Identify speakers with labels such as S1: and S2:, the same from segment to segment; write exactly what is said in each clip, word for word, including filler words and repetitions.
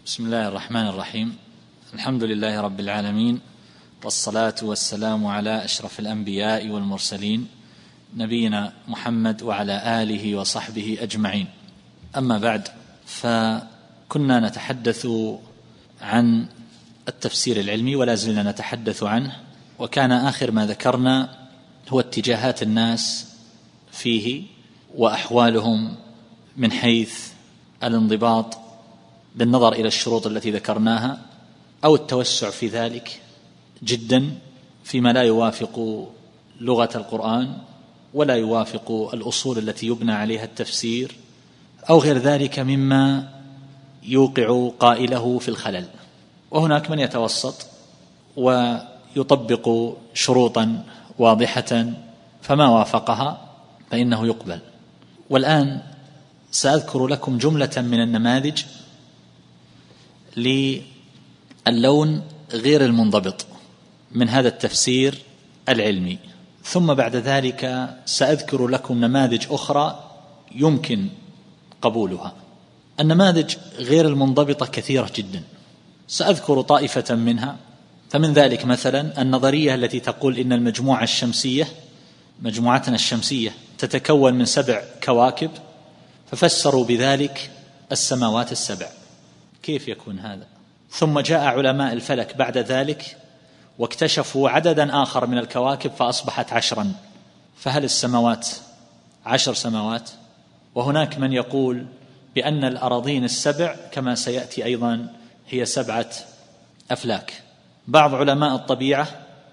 S1: بسم الله الرحمن الرحيم. الحمد لله رب العالمين، والصلاة والسلام على أشرف الأنبياء والمرسلين نبينا محمد وعلى آله وصحبه أجمعين. أما بعد، فكنا نتحدث عن التفسير العلمي ولا زلنا نتحدث عنه، وكان آخر ما ذكرنا هو اتجاهات الناس فيه وأحوالهم من حيث الانضباط بالنظر إلى الشروط التي ذكرناها أو التوسع في ذلك جدا فيما لا يوافق لغة القرآن ولا يوافق الأصول التي يبنى عليها التفسير أو غير ذلك مما يوقع قائله في الخلل. وهناك من يتوسط ويطبق شروطا واضحة فما وافقها فإنه يقبل. والآن سأذكر لكم جملة من النماذج للون غير المنضبط من هذا التفسير العلمي، ثم بعد ذلك سأذكر لكم نماذج أخرى يمكن قبولها. النماذج غير المنضبطة كثيرة جدا، سأذكر طائفة منها. فمن ذلك مثلا النظرية التي تقول إن المجموعة الشمسية مجموعتنا الشمسية تتكون من سبع كواكب، ففسروا بذلك السماوات السبع. كيف يكون هذا؟ ثم جاء علماء الفلك بعد ذلك واكتشفوا عددا آخر من الكواكب فأصبحت عشرا، فهل السماوات عشر سماوات؟ وهناك من يقول بأن الأراضين السبع كما سيأتي أيضا هي سبعة أفلاك. بعض علماء الطبيعة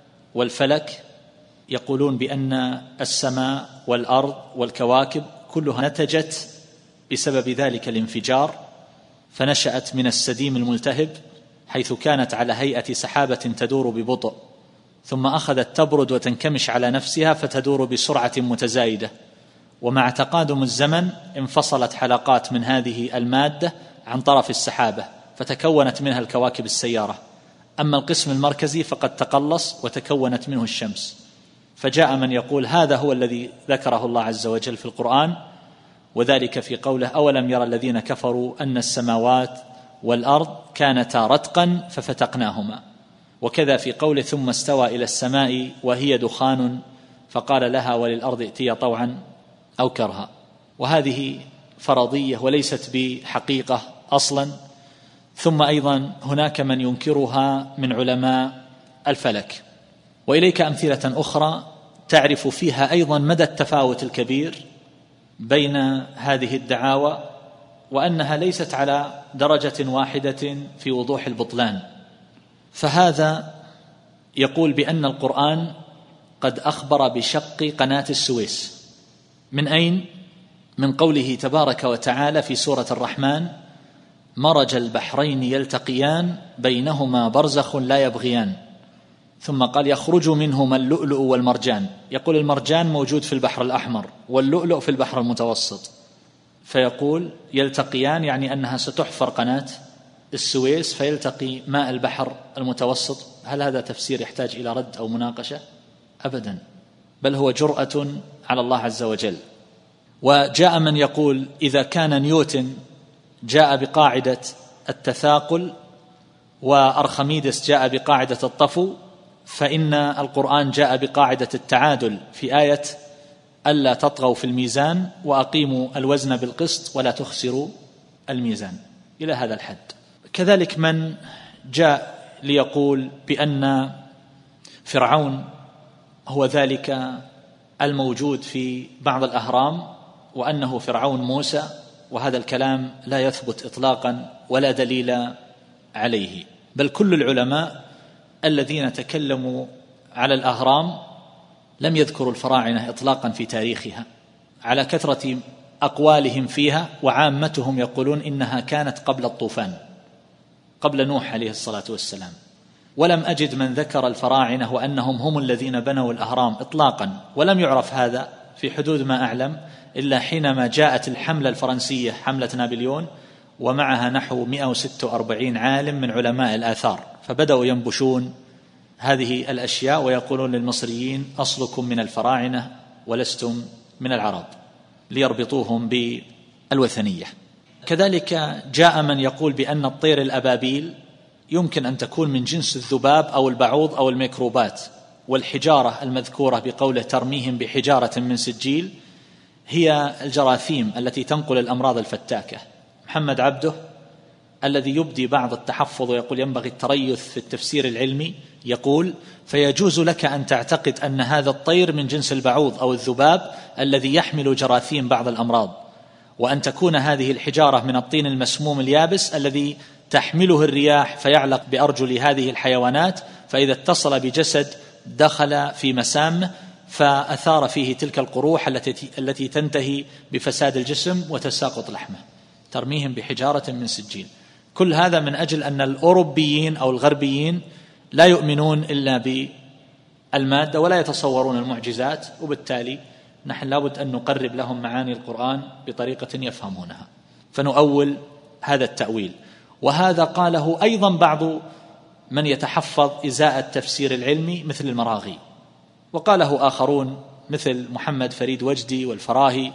S1: والفلك يقولون بأن السماء والأرض والكواكب كلها نتجت بسبب ذلك الانفجار، فنشأت من السديم الملتهب حيث كانت على هيئة سحابة تدور ببطء، ثم أخذت تبرد وتنكمش على نفسها فتدور بسرعة متزايدة، ومع تقادم الزمن انفصلت حلقات من هذه المادة عن طرف السحابة فتكونت منها الكواكب السيارة. أما القسم المركزي فقد تقلص وتكونت منه الشمس. فجاء من يقول هذا هو الذي ذكره الله عز وجل في القرآن، وذلك في قوله أولم يرى الذين كفروا أن السماوات والأرض كانتا رتقا ففتقناهما، وكذا في قوله ثم استوى إلى السماء وهي دخان فقال لها وللأرض ائتيا طوعا أو كرها. وهذه فرضية وليست بحقيقة أصلا. ثم أيضا هناك من ينكرها من علماء الفلك. وإليك أمثلة أخرى تعرف فيها أيضا مدى التفاوت الكبير بين هذه الدعاوى، وأنها ليست على درجة واحدة في وضوح البطلان. فهذا يقول بأن القرآن قد أخبر بشق قناة السويس. من أين؟ من قوله تبارك وتعالى في سورة الرحمن مرج البحرين يلتقيان بينهما برزخ لا يبغيان، ثم قال يخرج منهما اللؤلؤ والمرجان. يقول المرجان موجود في البحر الأحمر واللؤلؤ في البحر المتوسط، فيقول يلتقيان يعني أنها ستحفر قناة السويس فيلتقي ماء البحر المتوسط. هل هذا تفسير يحتاج إلى رد أو مناقشة؟ أبدا، بل هو جرأة على الله عز وجل. وجاء من يقول إذا كان نيوتن جاء بقاعدة التثاقل وأرخميدس جاء بقاعدة الطفو، فإن القرآن جاء بقاعدة التعادل في آية ألا تطغوا في الميزان وأقيموا الوزن بالقسط ولا تخسروا الميزان، إلى هذا الحد. كذلك من جاء ليقول بأن فرعون هو ذلك الموجود في بعض الأهرام وأنه فرعون موسى، وهذا الكلام لا يثبت إطلاقا ولا دليل عليه. بل كل العلماء الذين تكلموا على الأهرام لم يذكروا الفراعنة إطلاقا في تاريخها، على كثرة أقوالهم فيها، وعامتهم يقولون إنها كانت قبل الطوفان، قبل نوح عليه الصلاة والسلام. ولم أجد من ذكر الفراعنة وأنهم هم الذين بنوا الأهرام إطلاقا، ولم يعرف هذا في حدود ما أعلم إلا حينما جاءت الحملة الفرنسية حملة نابليون ومعها نحو مئة وستة وأربعين عالم من علماء الآثار، فبدأوا ينبشون هذه الأشياء ويقولون للمصريين أصلكم من الفراعنة ولستم من العرب، ليربطوهم بالوثنية. كذلك جاء من يقول بأن الطير الأبابيل يمكن أن تكون من جنس الذباب أو البعوض أو الميكروبات، والحجارة المذكورة بقوله ترميهم بحجارة من سجيل هي الجراثيم التي تنقل الأمراض الفتاكة. محمد عبده الذي يبدي بعض التحفظ ويقول ينبغي التريث في التفسير العلمي يقول فيجوز لك أن تعتقد أن هذا الطير من جنس البعوض أو الذباب الذي يحمل جراثيم بعض الأمراض، وأن تكون هذه الحجارة من الطين المسموم اليابس الذي تحمله الرياح فيعلق بأرجل هذه الحيوانات، فإذا اتصل بجسد دخل في مسامه فأثار فيه تلك القروح التي التي تنتهي بفساد الجسم وتساقط لحمه. ترميهم بحجارة من سجيل. كل هذا من أجل أن الأوروبيين أو الغربيين لا يؤمنون إلا بالمادة ولا يتصورون المعجزات، وبالتالي نحن لابد أن نقرب لهم معاني القرآن بطريقة يفهمونها، فنؤول هذا التأويل. وهذا قاله أيضا بعض من يتحفظ إزاء التفسير العلمي مثل المراغي، وقاله آخرون مثل محمد فريد وجدي والفراهي.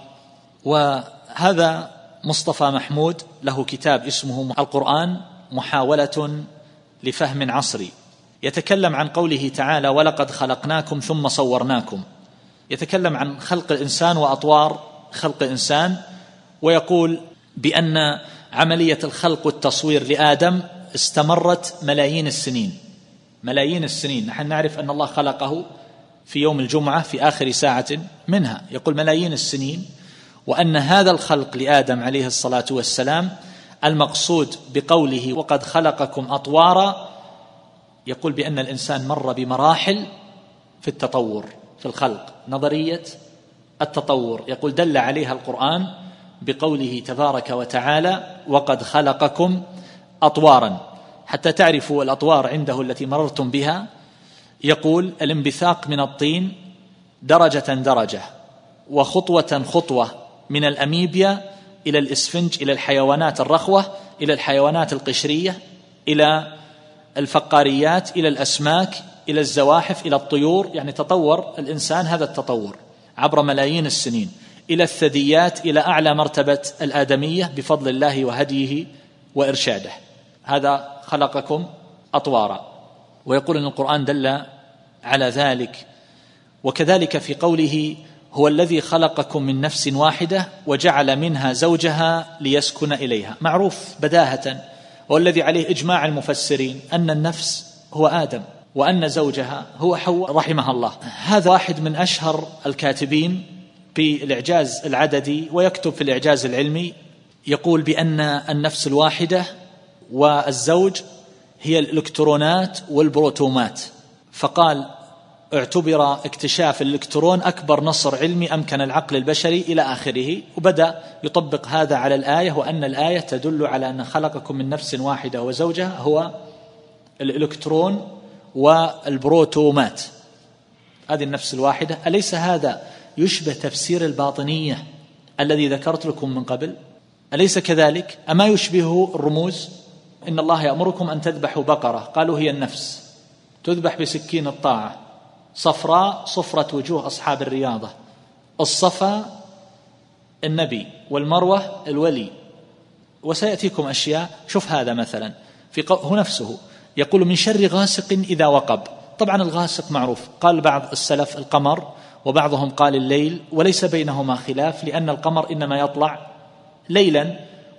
S1: وهذا مصطفى محمود له كتاب اسمه القرآن محاولة لفهم عصري، يتكلم عن قوله تعالى ولقد خلقناكم ثم صورناكم، يتكلم عن خلق الإنسان وأطوار خلق الإنسان، ويقول بأن عملية الخلق والتصوير لآدم استمرت ملايين السنين. ملايين السنين، نحن نعرف أن الله خلقه في يوم الجمعة في آخر ساعة منها، يقول ملايين السنين، وأن هذا الخلق لآدم عليه الصلاة والسلام المقصود بقوله وقد خلقكم أطوارا، يقول بأن الإنسان مر بمراحل في التطور في الخلق، نظرية التطور، يقول دل عليها القرآن بقوله تبارك وتعالى وقد خلقكم أطوارا، حتى تعرفوا الأطوار عنده التي مررتم بها. يقول الانبثاق من الطين درجة درجة وخطوة خطوة، من الأميبيا إلى الإسفنج إلى الحيوانات الرخوة إلى الحيوانات القشرية إلى الفقاريات إلى الأسماك إلى الزواحف إلى الطيور، يعني تطور الإنسان هذا التطور عبر ملايين السنين، إلى الثدييات إلى أعلى مرتبة الآدمية بفضل الله وهديه وإرشاده. هذا خلقكم أطوارا، ويقول أن القرآن دل على ذلك. وكذلك في قوله هو الذي خلقكم من نفس واحدة وجعل منها زوجها ليسكن إليها، معروف بداهة والذي عليه إجماع المفسرين أن النفس هو آدم وأن زوجها هو حواء رحمها الله. هذا واحد من أشهر الكاتبين في الإعجاز العددي ويكتب في الإعجاز العلمي، يقول بأن النفس الواحدة والزوج هي الإلكترونات والبروتومات، فقال اعتبر اكتشاف الإلكترون أكبر نصر علمي أمكن العقل البشري إلى آخره، وبدأ يطبق هذا على الآية، وأن الآية تدل على أن خلقكم من نفس واحدة وزوجها هو الإلكترون والبروتومات، هذه النفس الواحدة. أليس هذا يشبه تفسير الباطنية الذي ذكرت لكم من قبل؟ أليس كذلك؟ أما يشبه الرموز؟ إن الله يأمركم أن تذبحوا بقرة، قالوا هي النفس، تذبح بسكين الطاعة، صفراء صفرة وجوه أصحاب الرياضة، الصفا النبي والمروة الولي، وسيأتيكم أشياء. شوف هذا مثلا في هو نفسه يقول من شر غاسق إذا وقب. طبعا الغاسق معروف، قال بعض السلف القمر وبعضهم قال الليل، وليس بينهما خلاف، لأن القمر إنما يطلع ليلا،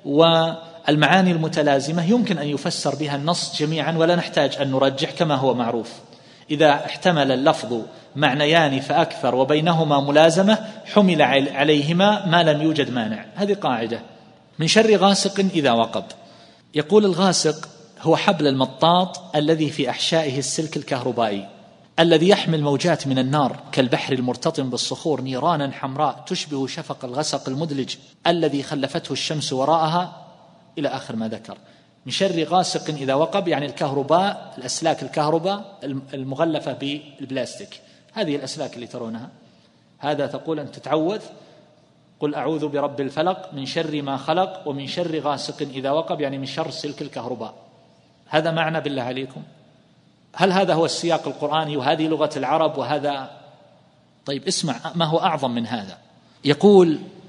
S1: والمعاني المتلازمة يمكن أن يفسر بها النص جميعا ولا نحتاج أن نرجح كما هو معروف. إذا احتمل اللفظ معنيان فأكثر وبينهما ملازمة حمل عليهما ما لم يوجد مانع، هذه قاعدة. من شر غاسق إذا وقب. يقول الغاسق هو حبل المطاط الذي في أحشائه السلك الكهربائي الذي يحمل موجات من النار كالبحر المرتطم بالصخور، نيرانا حمراء تشبه شفق الغسق المدلج الذي خلفته الشمس وراءها، إلى آخر ما ذكر. من شر غاسق إذا وقب يعني الكهرباء، الأسلاك الكهرباء المغلفة بالبلاستيك، هذه الأسلاك اللي ترونها، هذا تقول أن تتعوذ، قل أعوذ برب الفلق من شر ما خلق ومن شر غاسق إذا وقب، يعني من شر سلك الكهرباء. هذا معنى بالله عليكم؟ هل هذا هو السياق القرآني وهذه لغة العرب وهذا؟ طيب اسمع ما هو أعظم من هذا. يقول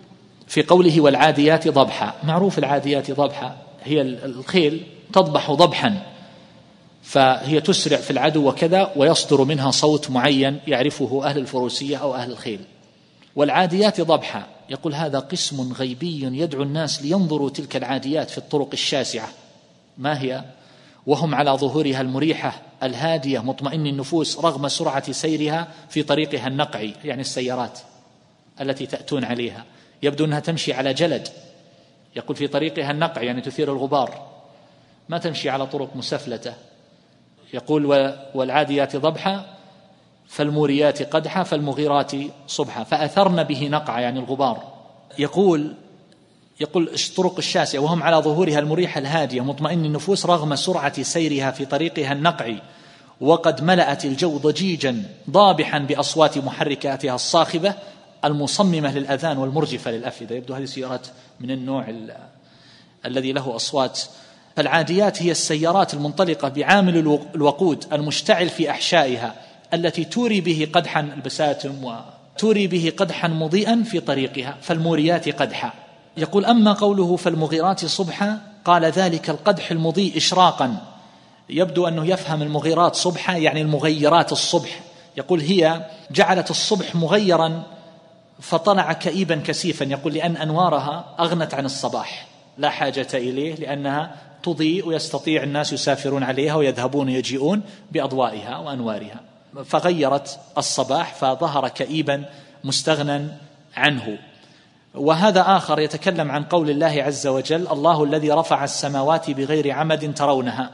S1: في قوله والعاديات ضبحا، معروف العاديات ضبحا هي الخيل تضبح ضبحا، فهي تسرع في العدو وكذا، ويصدر منها صوت معين يعرفه أهل الفروسية أو أهل الخيل. والعاديات ضبحا يقول هذا قسم غيبي يدعو الناس لينظروا تلك العاديات في الطرق الشاسعة ما هي، وهم على ظهورها المريحة الهادية مطمئن النفوس رغم سرعة سيرها في طريقها النقعي، يعني السيارات التي تأتون عليها يبدو أنها تمشي على جلد، يقول في طريقها النقع يعني تثير الغبار، ما تمشي على طرق مسفلتة. يقول والعاديات ضبحا فالموريات قدحا فالمغيرات صبحا فأثرن به نقع يعني الغبار. يقول يقول الطرق الشاسعة وهم على ظهورها المريحة الهادية مطمئن النفوس رغم سرعة سيرها في طريقها النقعي، وقد ملأت الجو ضجيجا ضابحا بأصوات محركاتها الصاخبة المصممة للأذان والمرجفة للأفئدة. يبدو هذه سيارات من النوع الذي له أصوات. فالعاديات هي السيارات المنطلقة بعامل الوقود المشتعل في أحشائها التي توري به قدحا البساتم وتوري به قدحا مضيئا في طريقها. فالموريات قدحا. يقول أما قوله فالمغيرات صبحا قال ذلك القدح المضيء إشراقا، يبدو أنه يفهم المغيرات صبحا يعني المغيرات الصبح. يقول هي جعلت الصبح مغيرا فطلع كئيبا كسيفا، يقول لأن أنوارها أغنت عن الصباح لا حاجة إليه لأنها تضيء ويستطيع الناس يسافرون عليها ويذهبون ويجيئون بأضوائها وأنوارها، فغيرت الصباح فظهر كئيبا مستغنى عنه. وهذا آخر يتكلم عن قول الله عز وجل الله الذي رفع السماوات بغير عمد ترونها.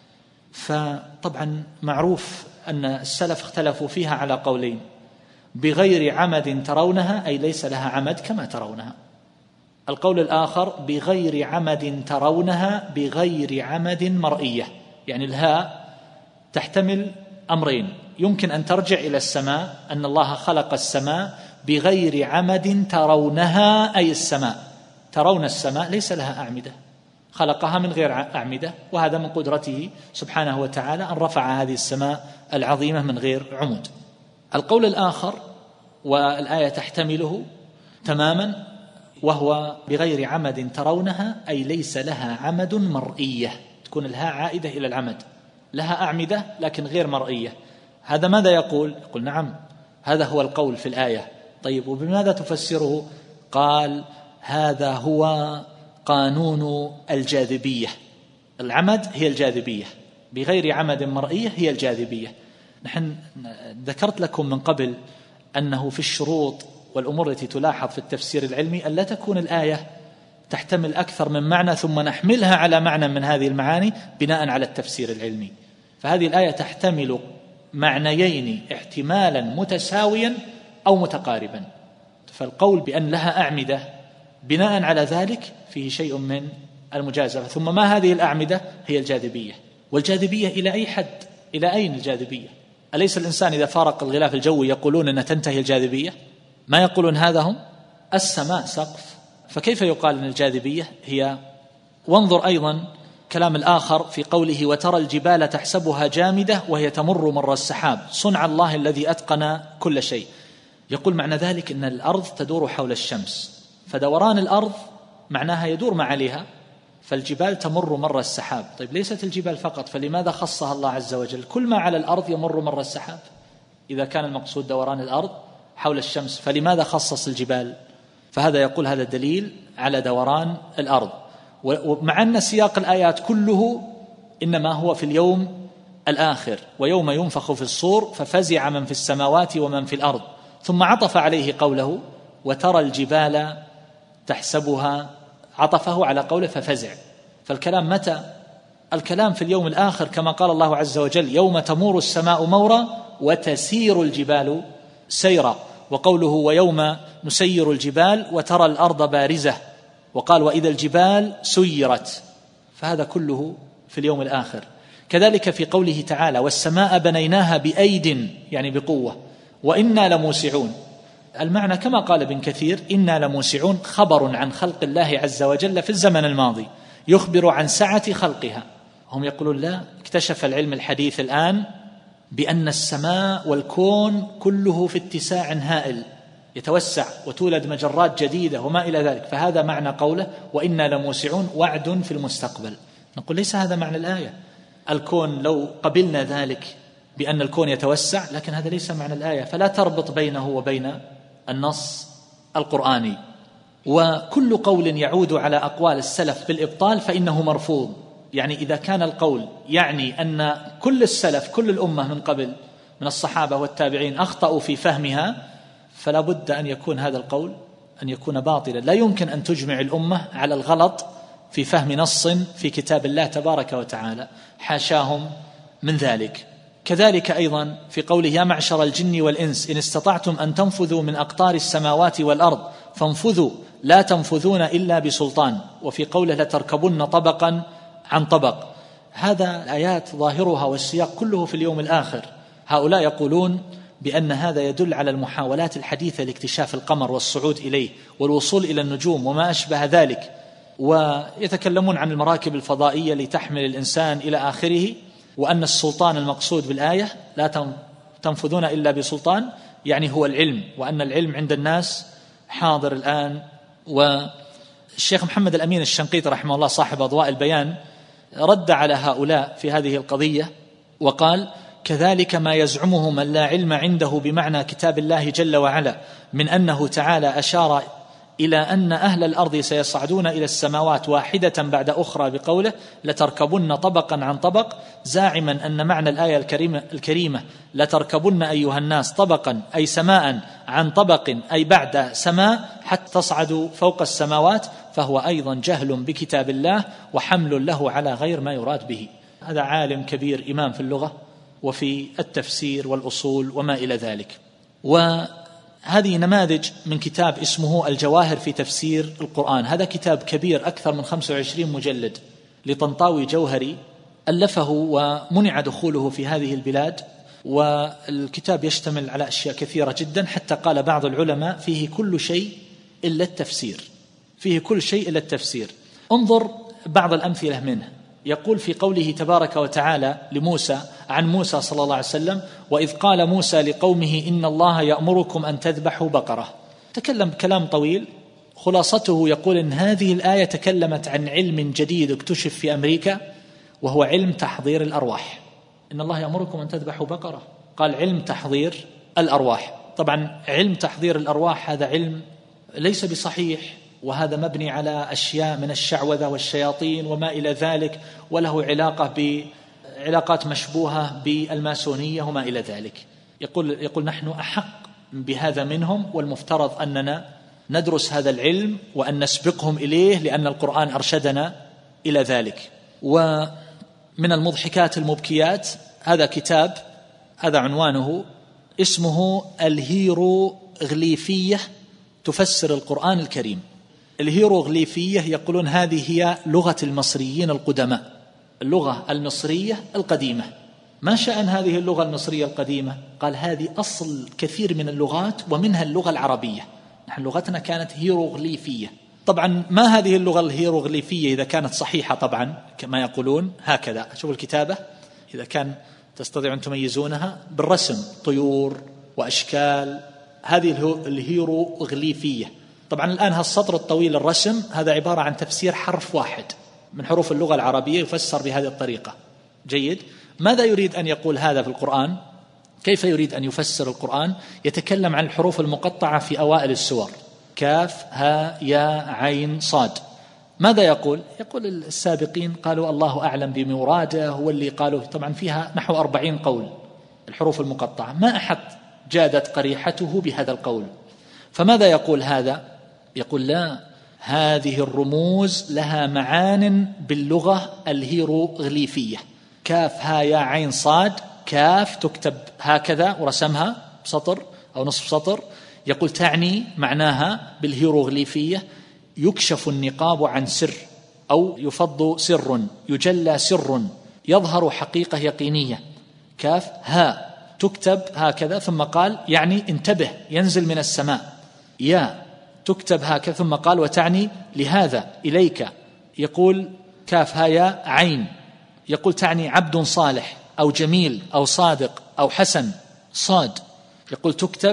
S1: فطبعا معروف أن السلف اختلفوا فيها على قولين، بغير عمد ترونها أي ليس لها عمد كما ترونها. القول الآخر بغير عمد ترونها بغير عمد مرئية، يعني الهاء تحتمل أمرين، يمكن أن ترجع إلى السماء أن الله خلق السماء بغير عمد ترونها أي السماء، ترون السماء ليس لها أعمدة، خلقها من غير أعمدة، وهذا من قدرته سبحانه وتعالى أن رفع هذه السماء العظيمة من غير عمود. القول الآخر والآية تحتمله تماما وهو بغير عمد ترونها أي ليس لها عمد مرئية، تكون الهاء عائدة إلى العمد، لها أعمدة لكن غير مرئية. هذا ماذا يقول؟ يقول نعم هذا هو القول في الآية. طيب وبماذا تفسره؟ قال هذا هو قانون الجاذبية، العمد هي الجاذبية، بغير عمد مرئية هي الجاذبية. نحن ذكرت لكم من قبل أنه في الشروط والأمور التي تلاحظ في التفسير العلمي ألا تكون الآية تحتمل أكثر من معنى ثم نحملها على معنى من هذه المعاني بناء على التفسير العلمي. فهذه الآية تحتمل معنيين احتمالا متساويا أو متقاربا، فالقول بأن لها أعمدة بناء على ذلك فيه شيء من المجازفة. ثم ما هذه الأعمدة؟ هي الجاذبية. والجاذبية إلى أي حد؟ إلى أين الجاذبية؟ أليس الإنسان إذا فارق الغلاف الجوي يقولون أن تنتهي الجاذبية؟ ما يقولون هذا هم؟ السماء سقف، فكيف يقال أن الجاذبية هي؟ وانظر أيضا كلام الآخر في قوله وترى الجبال تحسبها جامدة وهي تمر مر السحاب صنع الله الذي أتقن كل شيء. يقول معنى ذلك أن الأرض تدور حول الشمس، فدوران الأرض معناها يدور ما عليها، فالجبال تمر مر السحاب. طيب ليست الجبال فقط، فلماذا خصها الله عز وجل؟ كل ما على الأرض يمر مر السحاب إذا كان المقصود دوران الأرض حول الشمس، فلماذا خصص الجبال؟ فهذا يقول هذا دليل على دوران الأرض. ومع أن سياق الآيات كله إنما هو في اليوم الآخر ويوم ينفخ في الصور ففزع من في السماوات ومن في الأرض، ثم عطف عليه قوله وترى الجبال تحسبها، عطفه على قوله ففزع. فالكلام متى؟ الكلام في اليوم الآخر كما قال الله عز وجل يوم تمور السماء مورا وتسير الجبال سيرا، وقوله ويوم نسير الجبال وترى الأرض بارزة، وقال وإذا الجبال سيرت، فهذا كله في اليوم الآخر. كذلك في قوله تعالى والسماء بنيناها بأيد يعني بقوة وإنا لموسعون، المعنى كما قال ابن كثير إنا لموسعون خبر عن خلق الله عز وجل في الزمن الماضي يخبر عن سعة خلقها. هم يقولون لا، اكتشف العلم الحديث الآن بأن السماء والكون كله في اتساع هائل يتوسع وتولد مجرات جديدة وما إلى ذلك، فهذا معنى قوله وإنا لموسعون وعد في المستقبل. نقول ليس هذا معنى الآية. الكون لو قبلنا ذلك بأن الكون يتوسع، لكن هذا ليس معنى الآية، فلا تربط بينه وبين النص القرآني. وكل قول يعود على أقوال السلف بالإبطال فإنه مرفوض. يعني إذا كان القول يعني أن كل السلف كل الأمة من قبل من الصحابة والتابعين أخطأوا في فهمها، فلا بد أن يكون هذا القول أن يكون باطلا. لا يمكن أن تجمع الأمة على الغلط في فهم نص في كتاب الله تبارك وتعالى، حاشاهم من ذلك. كذلك أيضا في قوله يا معشر الجن والإنس إن استطعتم أن تنفذوا من أقطار السماوات والأرض فانفذوا لا تنفذون إلا بسلطان. وفي قوله لتركبن طبقا عن طبق. هذا الآيات ظاهرها والسياق كله في اليوم الآخر. هؤلاء يقولون بأن هذا يدل على المحاولات الحديثة لاكتشاف القمر والصعود إليه والوصول إلى النجوم وما أشبه ذلك، ويتكلمون عن المراكب الفضائية لتحمل الإنسان إلى آخره، وأن السلطان المقصود بالآية لا تنفذون إلا بسلطان يعني هو العلم، وأن العلم عند الناس حاضر الآن. والشيخ محمد الأمين الشنقيطي رحمه الله صاحب أضواء البيان رد على هؤلاء في هذه القضية وقال كذلك ما يزعمه من لا علم عنده بمعنى كتاب الله جل وعلا من أنه تعالى أشار إلى أن أهل الأرض سيصعدون إلى السماوات واحدة بعد أخرى بقوله لتركبن طبقا عن طبق، زاعما أن معنى الآية الكريمة, الكريمة لتركبن أيها الناس طبقا أي سماء عن طبق أي بعد سماء حتى تصعدوا فوق السماوات، فهو أيضا جهل بكتاب الله وحمل له على غير ما يراد به. هذا عالم كبير إمام في اللغة وفي التفسير والأصول وما إلى ذلك. وهذه نماذج من كتاب اسمه الجواهر في تفسير القرآن. هذا كتاب كبير أكثر من خمسة وعشرين مجلد لطنطاوي جوهري ألفه ومنع دخوله في هذه البلاد، والكتاب يشتمل على أشياء كثيرة جدا، حتى قال بعض العلماء فيه كل شيء إلا التفسير، فيه كل شيء إلا التفسير. انظر بعض الأمثلة منه. يقول في قوله تبارك وتعالى لموسى عن موسى صلى الله عليه وسلم وإذ قال موسى لقومه إن الله يأمركم أن تذبحوا بقرة. تكلم كلام طويل، خلاصته يقول إن هذه الآية تكلمت عن علم جديد اكتشف في أمريكا، وهو علم تحضير الأرواح. إن الله يأمركم أن تذبحوا بقرة، قال علم تحضير الأرواح. طبعا علم تحضير الأرواح هذا علم ليس بصحيح، وهذا مبني على أشياء من الشعوذة والشياطين وما إلى ذلك، وله علاقة بعلاقات مشبوهة بالماسونية وما إلى ذلك. يقول, يقول نحن أحق بهذا منهم، والمفترض أننا ندرس هذا العلم وأن نسبقهم إليه لأن القرآن أرشدنا إلى ذلك. ومن المضحكات المبكيات هذا كتاب، هذا عنوانه اسمه الهيروغليفية تفسر القرآن الكريم. الهيروغليفية يقولون هذه هي لغة المصريين القدماء، اللغة المصرية القديمة. ما شأن هذه اللغة المصرية القديمة؟ قال هذه أصل كثير من اللغات ومنها اللغة العربية. نحن لغتنا كانت هيروغليفية. طبعا ما هذه اللغة الهيروغليفية إذا كانت صحيحة طبعا كما يقولون هكذا، شوفوا الكتابة إذا كان تستطيعون أن تميزونها بالرسم، طيور وأشكال، هذه الهيروغليفية. طبعا الآن هالسطر الطويل الرسم هذا عبارة عن تفسير حرف واحد من حروف اللغة العربية يفسر بهذه الطريقة. جيد. ماذا يريد أن يقول هذا في القرآن؟ كيف يريد أن يفسر القرآن؟ يتكلم عن الحروف المقطعة في أوائل السور، كاف ها يا عين صاد. ماذا يقول؟ يقول السابقين قالوا الله أعلم بمراده، هو اللي قالوا. طبعا فيها نحو أربعين قول الحروف المقطعة، ما أحد جادت قريحته بهذا القول. فماذا يقول هذا؟ يقول لا، هذه الرموز لها معان باللغة الهيروغليفية. كاف ها يا عين صاد، كاف تكتب هكذا ورسمها بسطر أو نصف سطر. يقول تعني معناها بالهيروغليفية يكشف النقاب عن سر، أو يفض سر، يجلى سر، يظهر حقيقة يقينية. كاف ها تكتب هكذا، ثم قال يعني انتبه ينزل من السماء. يا تكتب هكذا، ثم قال وتعني لهذا إليك. يقول كاف ها يا عين، يقول تعني عبد صالح أو جميل أو صادق أو حسن. صاد يقول تكتب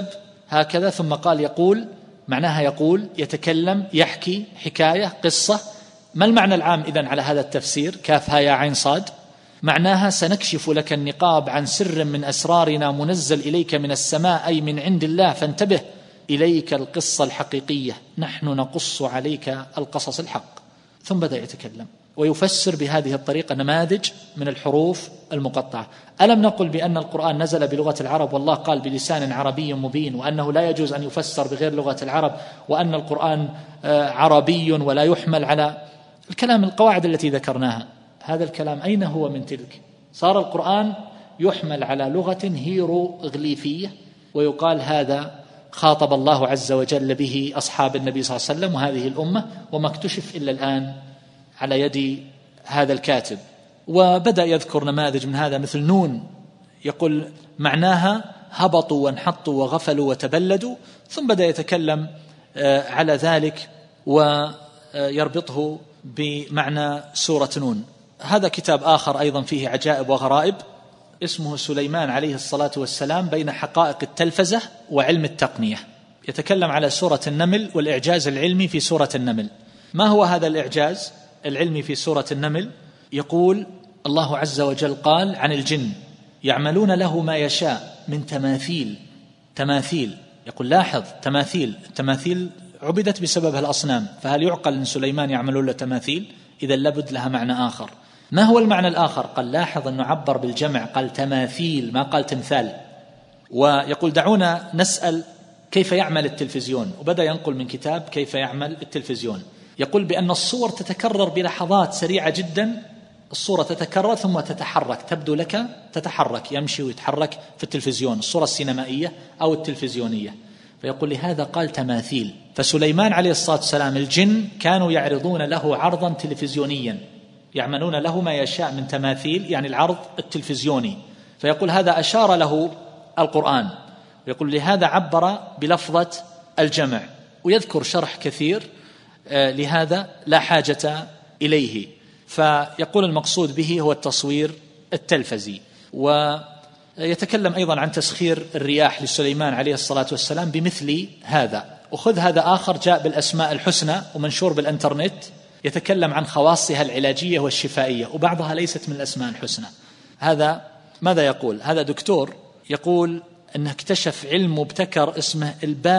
S1: هكذا، ثم قال يقول، معناها يقول، يتكلم، يحكي، حكاية، قصة. ما المعنى العام إذن على هذا التفسير؟ كاف ها يا عين صاد. معناها سنكشف لك النقاب عن سر من أسرارنا منزل إليك من السماء، أي من عند الله، فانتبه إليك القصة الحقيقية، نحن نقص عليك القصص الحق. ثم بدأ يتكلم ويفسر بهذه الطريقة نماذج من الحروف المقطعة. ألم نقل بأن القرآن نزل بلغة العرب، والله قال بلسان عربي مبين، وأنه لا يجوز أن يفسر بغير لغة العرب، وأن القرآن عربي ولا يحمل على الكلام القواعد التي ذكرناها. هذا الكلام أين هو من تلك؟ صار القرآن يحمل على لغة هيروغليفية، ويقال هذا خاطب الله عز وجل به أصحاب النبي صلى الله عليه وسلم وهذه الأمة، وما اكتشف إلا الآن على يد هذا الكاتب. وبدأ يذكر نماذج من هذا، مثل نون، يقول معناها هبطوا وانحطوا وغفلوا وتبلدوا، ثم بدأ يتكلم على ذلك ويربطه بمعنى سورة نون. هذا كتاب آخر أيضا فيه عجائب وغرائب، اسمه سليمان عليه الصلاة والسلام بين حقائق التلفزة وعلم التقنية. يتكلم على سورة النمل والإعجاز العلمي في سورة النمل. ما هو هذا الإعجاز العلمي في سورة النمل؟ يقول الله عز وجل قال عن الجن يعملون له ما يشاء من تماثيل. تماثيل، يقول لاحظ، تماثيل، التماثيل عبدت بسببها الأصنام، فهل يعقل أن سليمان يعملون له تماثيل؟ إذا لابد لها معنى آخر. ما هو المعنى الآخر؟ قال لاحظ أنه عبر بالجمع، قال تماثيل ما قال تمثال. ويقول دعونا نسأل كيف يعمل التلفزيون، وبدأ ينقل من كتاب كيف يعمل التلفزيون. يقول بأن الصور تتكرر بلحظات سريعة جدا، الصورة تتكرر ثم تتحرك، تبدو لك تتحرك، يمشي ويتحرك في التلفزيون، الصورة السينمائية أو التلفزيونية. فيقول لهذا قال تماثيل. فسليمان عليه الصلاة والسلام الجن كانوا يعرضون له عرضا تلفزيونيا، يعملون له ما يشاء من تماثيل، يعني العرض التلفزيوني. فيقول هذا أشار له القرآن، ويقول لهذا عبر بلفظة الجمع، ويذكر شرح كثير لهذا لا حاجة إليه. فيقول المقصود به هو التصوير التلفزي. ويتكلم أيضا عن تسخير الرياح لسليمان عليه الصلاة والسلام بمثل هذا. وخذ هذا آخر جاء بالأسماء الحسنى ومنشور بالإنترنت، يتكلم عن خواصها العلاجية والشفائية، وبعضها ليست من الأسماء الحسنى. هذا ماذا يقول؟ هذا دكتور يقول أنه اكتشف علم مبتكر اسمه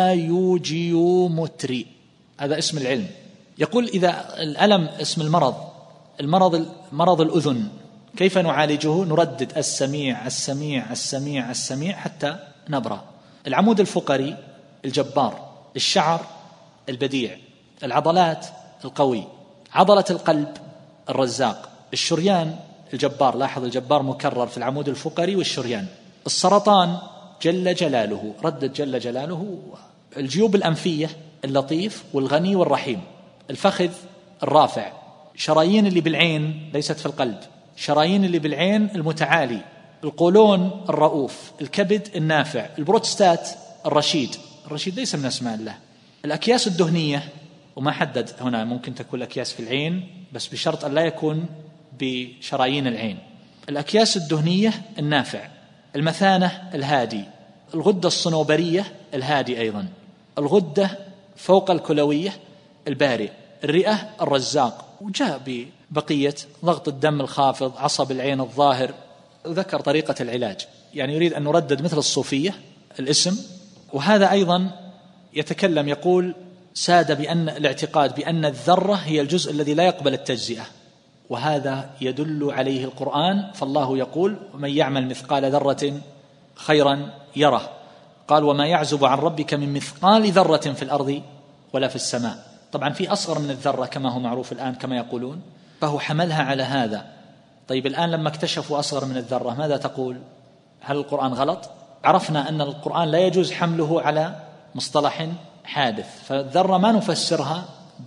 S1: البايوجيومتري، هذا اسم العلم. يقول إذا الألم اسم المرض، المرض مرض الأذن، كيف نعالجه؟ نردد السميع السميع السميع السميع حتى نبرأ. العمود الفقري الجبار، الشعر البديع، العضلات القوي، عضلة القلب الرزاق، الشريان الجبار، لاحظ الجبار مكرر في العمود الفقري والشريان، السرطان جل جلاله، ردد جل جلاله، الجيوب الأنفية اللطيف والغني والرحيم، الفخذ الرافع، شرايين اللي بالعين ليست في القلب، شرايين اللي بالعين المتعالي، القولون الرؤوف، الكبد النافع، البروتستات الرشيد، الرشيد ليس من أسماء الله، الأكياس الدهنية، وما حدد هنا، ممكن تكون الأكياس في العين بس بشرط أن لا يكون بشرايين العين، الأكياس الدهنية النافع، المثانة الهادي، الغدة الصنوبرية الهادي أيضا، الغدة فوق الكلوية البارئ، الرئة الرزاق. وجاء ببقية ضغط الدم الخافض، عصب العين الظاهر، وذكر طريقة العلاج، يعني يريد أن نردد مثل الصوفية الاسم. وهذا أيضا يتكلم يقول ساد بأن الاعتقاد بأن الذرة هي الجزء الذي لا يقبل التجزئة، وهذا يدل عليه القرآن، فالله يقول ومن يعمل مثقال ذرة خيرا يره، قال وما يعزب عن ربك من مثقال ذرة في الأرض ولا في السماء. طبعا في أصغر من الذرة كما هو معروف الآن كما يقولون، فهو حملها على هذا. طيب الآن لما اكتشفوا أصغر من الذرة ماذا تقول؟ هل القرآن غلط؟ عرفنا أن القرآن لا يجوز حمله على مصطلح حادث، فالذرة ما نفسرها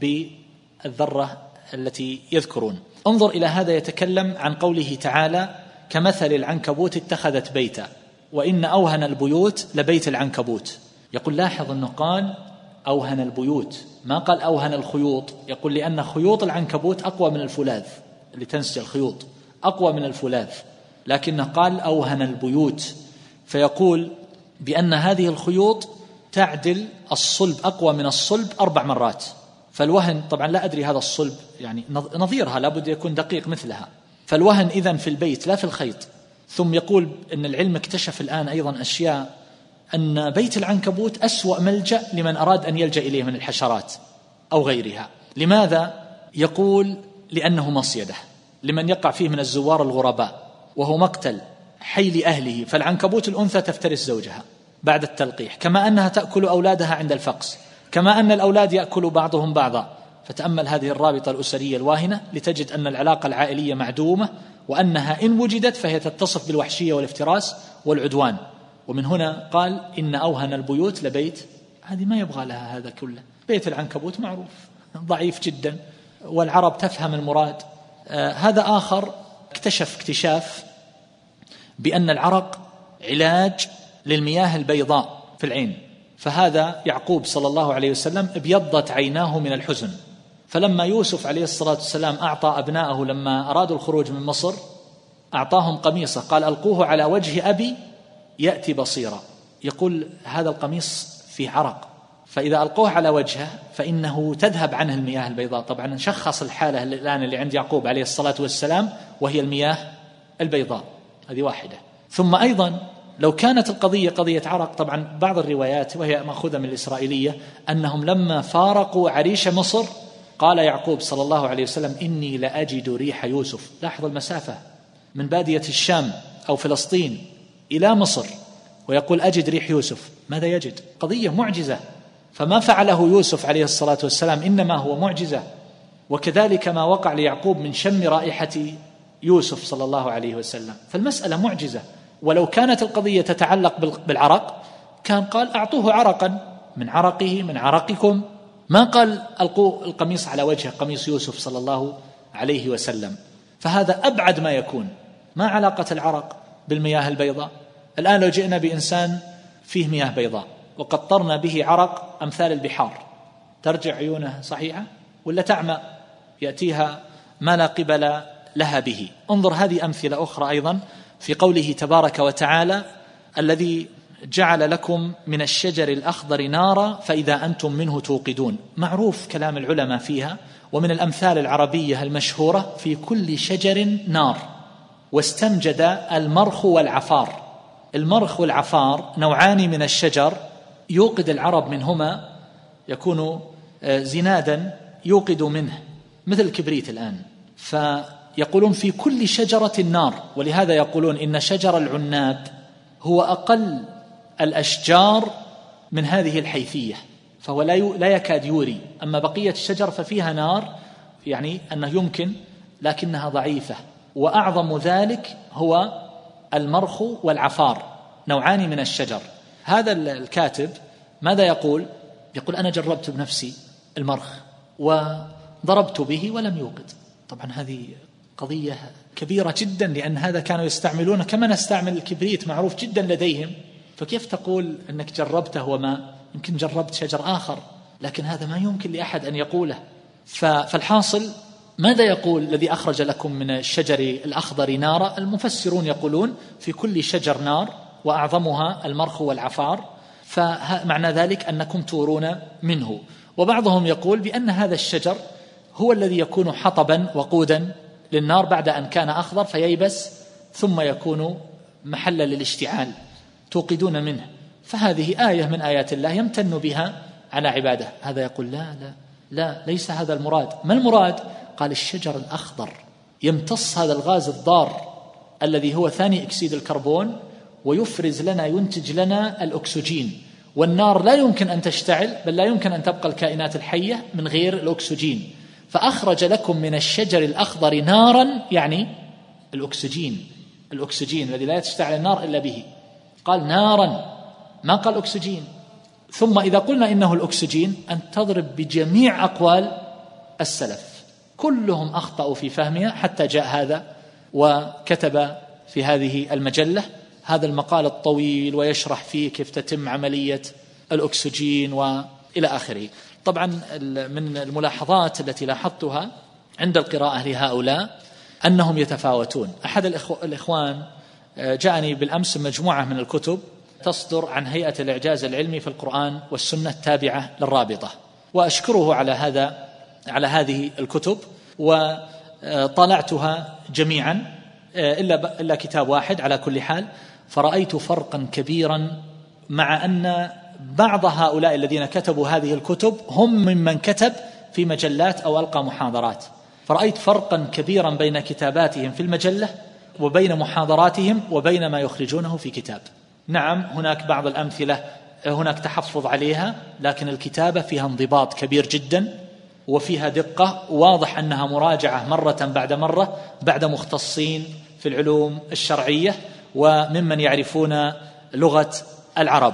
S1: بالذرة التي يذكرون. انظر إلى هذا، يتكلم عن قوله تعالى كمثل العنكبوت اتخذت بيتا وإن أوهن البيوت لبيت العنكبوت. يقول لاحظ أنه قال أوهن البيوت، ما قال أوهن الخيوط. يقول لأن خيوط العنكبوت أقوى من الفولاذ، اللي تنسج الخيوط أقوى من الفولاذ، لكنه قال أوهن البيوت. فيقول بأن هذه الخيوط تعدل الصلب أقوى من الصلب أربع مرات. فالوهن طبعا لا أدري هذا الصلب يعني نظيرها لابد يكون دقيق مثلها. فالوهن إذن في البيت لا في الخيط. ثم يقول إن العلم اكتشف الآن أيضا أشياء، أن بيت العنكبوت أسوأ ملجأ لمن أراد أن يلجأ إليه من الحشرات أو غيرها. لماذا؟ يقول لأنه مصيدة لمن يقع فيه من الزوار الغرباء، وهو مقتل حي لأهله. فالعنكبوت الأنثى تفترس زوجها بعد التلقيح، كما أنها تأكل أولادها عند الفقس، كما أن الأولاد يأكل بعضهم بعضا. فتأمل هذه الرابطة الأسرية الواهنة لتجد أن العلاقة العائلية معدومة، وأنها إن وجدت فهي تتصف بالوحشية والافتراس والعدوان. ومن هنا قال إن أوهن البيوت لبيت، هذه ما يبغى لها هذا كله. بيت العنكبوت معروف ضعيف جدا، والعرب تفهم المراد. آه هذا آخر اكتشف اكتشاف بأن العرق علاج للمياه البيضاء في العين. فهذا يعقوب صلى الله عليه وسلم ابيضت عيناه من الحزن، فلما يوسف عليه الصلاة والسلام أعطى أبنائه لما أرادوا الخروج من مصر أعطاهم قميصه، قال ألقوه على وجه أبي يأتي بصيرا. يقول هذا القميص فيه عرق، فإذا ألقوه على وجهه فإنه تذهب عنه المياه البيضاء. طبعا شخص الحالة الآن اللي عند يعقوب عليه الصلاة والسلام وهي المياه البيضاء، هذه واحدة. ثم أيضا لو كانت القضية قضية عرق، طبعا بعض الروايات وهي مأخوذة من الإسرائيلية أنهم لما فارقوا عريش مصر قال يعقوب صلى الله عليه وسلم إني لأجد ريح يوسف. لاحظ المسافة من بادية الشام أو فلسطين إلى مصر، ويقول أجد ريح يوسف. ماذا يجد؟ قضية معجزة. فما فعله يوسف عليه الصلاة والسلام إنما هو معجزة، وكذلك ما وقع ليعقوب من شم رائحة يوسف صلى الله عليه وسلم. فالمسألة معجزة. ولو كانت القضية تتعلق بالعرق كان قال أعطوه عرقا من عرقه من عرقكم، ما قال ألقوا القميص على وجه قميص يوسف صلى الله عليه وسلم. فهذا أبعد ما يكون. ما علاقة العرق بالمياه البيضاء؟ الآن لو جئنا بإنسان فيه مياه بيضاء وقطرنا به عرق أمثال البحار، ترجع عيونه صحيحة ولا تعمى؟ يأتيها ما لا قبل لها به. انظر هذه أمثلة أخرى أيضا في قوله تبارك وتعالى الذي جعل لكم من الشجر الأخضر نارا فإذا أنتم منه توقدون. معروف كلام العلماء فيها، ومن الأمثال العربية المشهورة في كل شجر نار. واستمجد المرخ والعفار. المرخ والعفار نوعان من الشجر يوقد العرب منهما، يكون زنادا يوقد منه مثل الكبريت الآن. فيقولون في كل شجرة نار، ولهذا يقولون إن شجر العناب هو أقل الأشجار من هذه الحيثية، فهو لا يكاد يوري. أما بقية الشجر ففيها نار، يعني أنه يمكن لكنها ضعيفة. وأعظم ذلك هو المرخ والعفار، نوعان من الشجر. هذا الكاتب ماذا يقول؟ يقول أنا جربت بنفسي المرخ وضربت به ولم يوقد. طبعا هذه قضية كبيرة جدا، لأن هذا كانوا يستعملون كما نستعمل الكبريت، معروف جدا لديهم. فكيف تقول أنك جربته وما يمكن جربت شجر آخر؟ لكن هذا ما يمكن لأحد أن يقوله. فالحاصل ماذا يقول الذي أخرج لكم من الشجر الأخضر نارا؟ المفسرون يقولون في كل شجر نار، وأعظمها المرخ والعفار، فمعنى ذلك أنكم تورون منه. وبعضهم يقول بأن هذا الشجر هو الذي يكون حطبا وقودا للنار بعد أن كان أخضر فييبس ثم يكون محلا للاشتعال توقدون منه. فهذه آية من آيات الله يمتن بها على عباده. هذا يقول لا لا لا ليس هذا المراد. ما المراد؟ قال الشجر الأخضر يمتص هذا الغاز الضار الذي هو ثاني أكسيد الكربون، ويفرز لنا ينتج لنا الأكسجين. والنار لا يمكن أن تشتعل، بل لا يمكن أن تبقى الكائنات الحية من غير الأكسجين. فأخرج لكم من الشجر الأخضر نارا، يعني الأكسجين، الأكسجين الذي لا تشتعل النار إلا به. قال نارا، ما قال أكسجين. ثم إذا قلنا إنه الأكسجين أن تضرب بجميع أقوال السلف، كلهم أخطأوا في فهمها، حتى جاء هذا وكتب في هذه المجلة هذا المقال الطويل ويشرح فيه كيف تتم عملية الأكسجين وإلى آخره. طبعا من الملاحظات التي لاحظتها عند القراءة لهؤلاء أنهم يتفاوتون. أحد الإخوان جاءني بالأمس مجموعة من الكتب تصدر عن هيئة الإعجاز العلمي في القرآن والسنة التابعة للرابطة، وأشكره على هذا على هذه الكتب، وطالعتها جميعا إلا إلا كتاب واحد على كل حال، فرأيت فرقا كبيرا، مع أن بعض هؤلاء الذين كتبوا هذه الكتب هم ممن كتب في مجلات أو ألقى محاضرات، فرأيت فرقا كبيرا بين كتاباتهم في المجلة وبين محاضراتهم وبين ما يخرجونه في كتاب. نعم هناك بعض الأمثلة هناك تحفظ عليها، لكن الكتابة فيها انضباط كبير جدا وفيها دقة، واضح أنها مراجعة مرة بعد مرة بعد مختصين في العلوم الشرعية وممن يعرفون لغة العرب.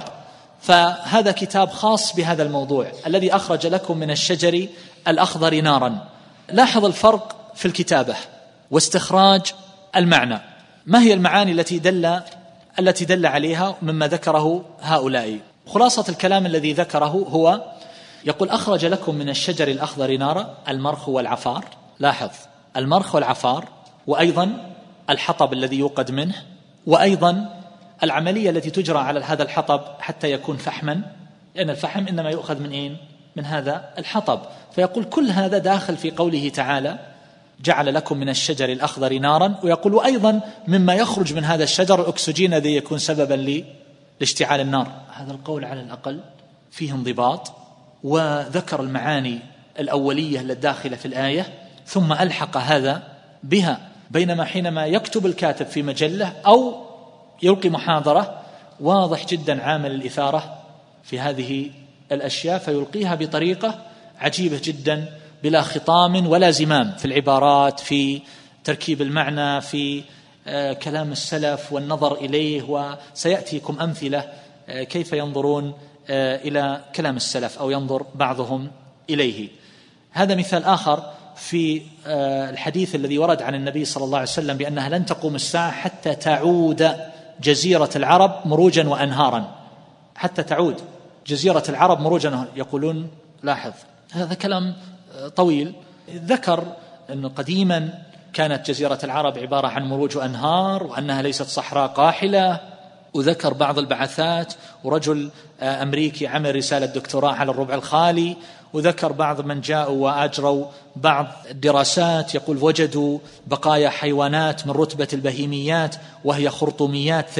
S1: فهذا كتاب خاص بهذا الموضوع الذي أخرج لكم من الشجر الأخضر نارا. لاحظ الفرق في الكتابة واستخراج المعنى. ما هي المعاني التي دل التي دل عليها مما ذكره هؤلاء؟ خلاصة الكلام الذي ذكره هو يقول: أخرج لكم من الشجر الأخضر نارا المرخ والعفار. لاحظ المرخ والعفار، وأيضا الحطب الذي يوقد منه، وأيضا العملية التي تجرى على هذا الحطب حتى يكون فحما، لأن الفحم إنما يؤخذ من إيه؟ من هذا الحطب. فيقول كل هذا داخل في قوله تعالى: جعل لكم من الشجر الأخضر نارا. ويقول وأيضا مما يخرج من هذا الشجر الأكسجين الذي يكون سببا لاشتعال النار. هذا القول على الأقل فيه انضباط، وذكر المعاني الأولية الداخلة في الآية ثم ألحق هذا بها. بينما حينما يكتب الكاتب في مجلة أو يلقي محاضرة واضح جدا عامل الإثارة في هذه الأشياء، فيلقيها بطريقة عجيبة جدا بلا خطام ولا زمام في العبارات، في تركيب المعنى، في كلام السلف والنظر إليه. وسيأتيكم أمثلة كيف ينظرون إلى كلام السلف أو ينظر بعضهم إليه. هذا مثال آخر في الحديث الذي ورد عن النبي صلى الله عليه وسلم بأنها لن تقوم الساعة حتى تعود جزيرة العرب مروجا وأنهارا. حتى تعود جزيرة العرب مروجا، يقولون لاحظ هذا كلام طويل. ذكر أنه قديما كانت جزيرة العرب عبارة عن مروج وأنهار وأنها ليست صحراء قاحلة، وذكر بعض البعثات، ورجل أمريكي عمل رسالة دكتوراه على الربع الخالي، وذكر بعض من جاءوا وأجروا بعض الدراسات يقول وجدوا بقايا حيوانات من رتبة البهيميات وهي خرطوميات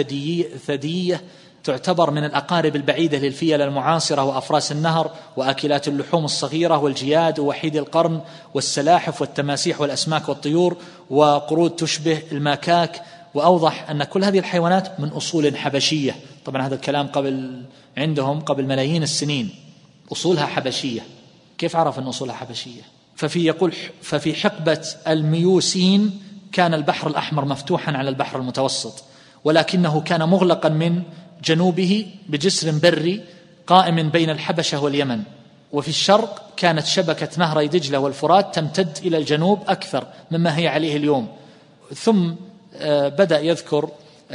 S1: ثديية تعتبر من الأقارب البعيدة للفيلة المعاصرة وأفراس النهر وأكلات اللحوم الصغيرة والجياد ووحيد القرن والسلاحف والتماسيح والأسماك والطيور وقرود تشبه الماكاك. وأوضح أن كل هذه الحيوانات من أصول حبشية. طبعا هذا الكلام قبل عندهم قبل ملايين السنين، أصولها حبشية. كيف عرف أن أصولها حبشية؟ ففي يقول ففي حقبة الميوسين كان البحر الأحمر مفتوحا على البحر المتوسط، ولكنه كان مغلقا من جنوبه بجسر بري قائم بين الحبشة واليمن، وفي الشرق كانت شبكة نهري دجلة والفرات تمتد إلى الجنوب أكثر مما هي عليه اليوم. ثم بدأ يذكر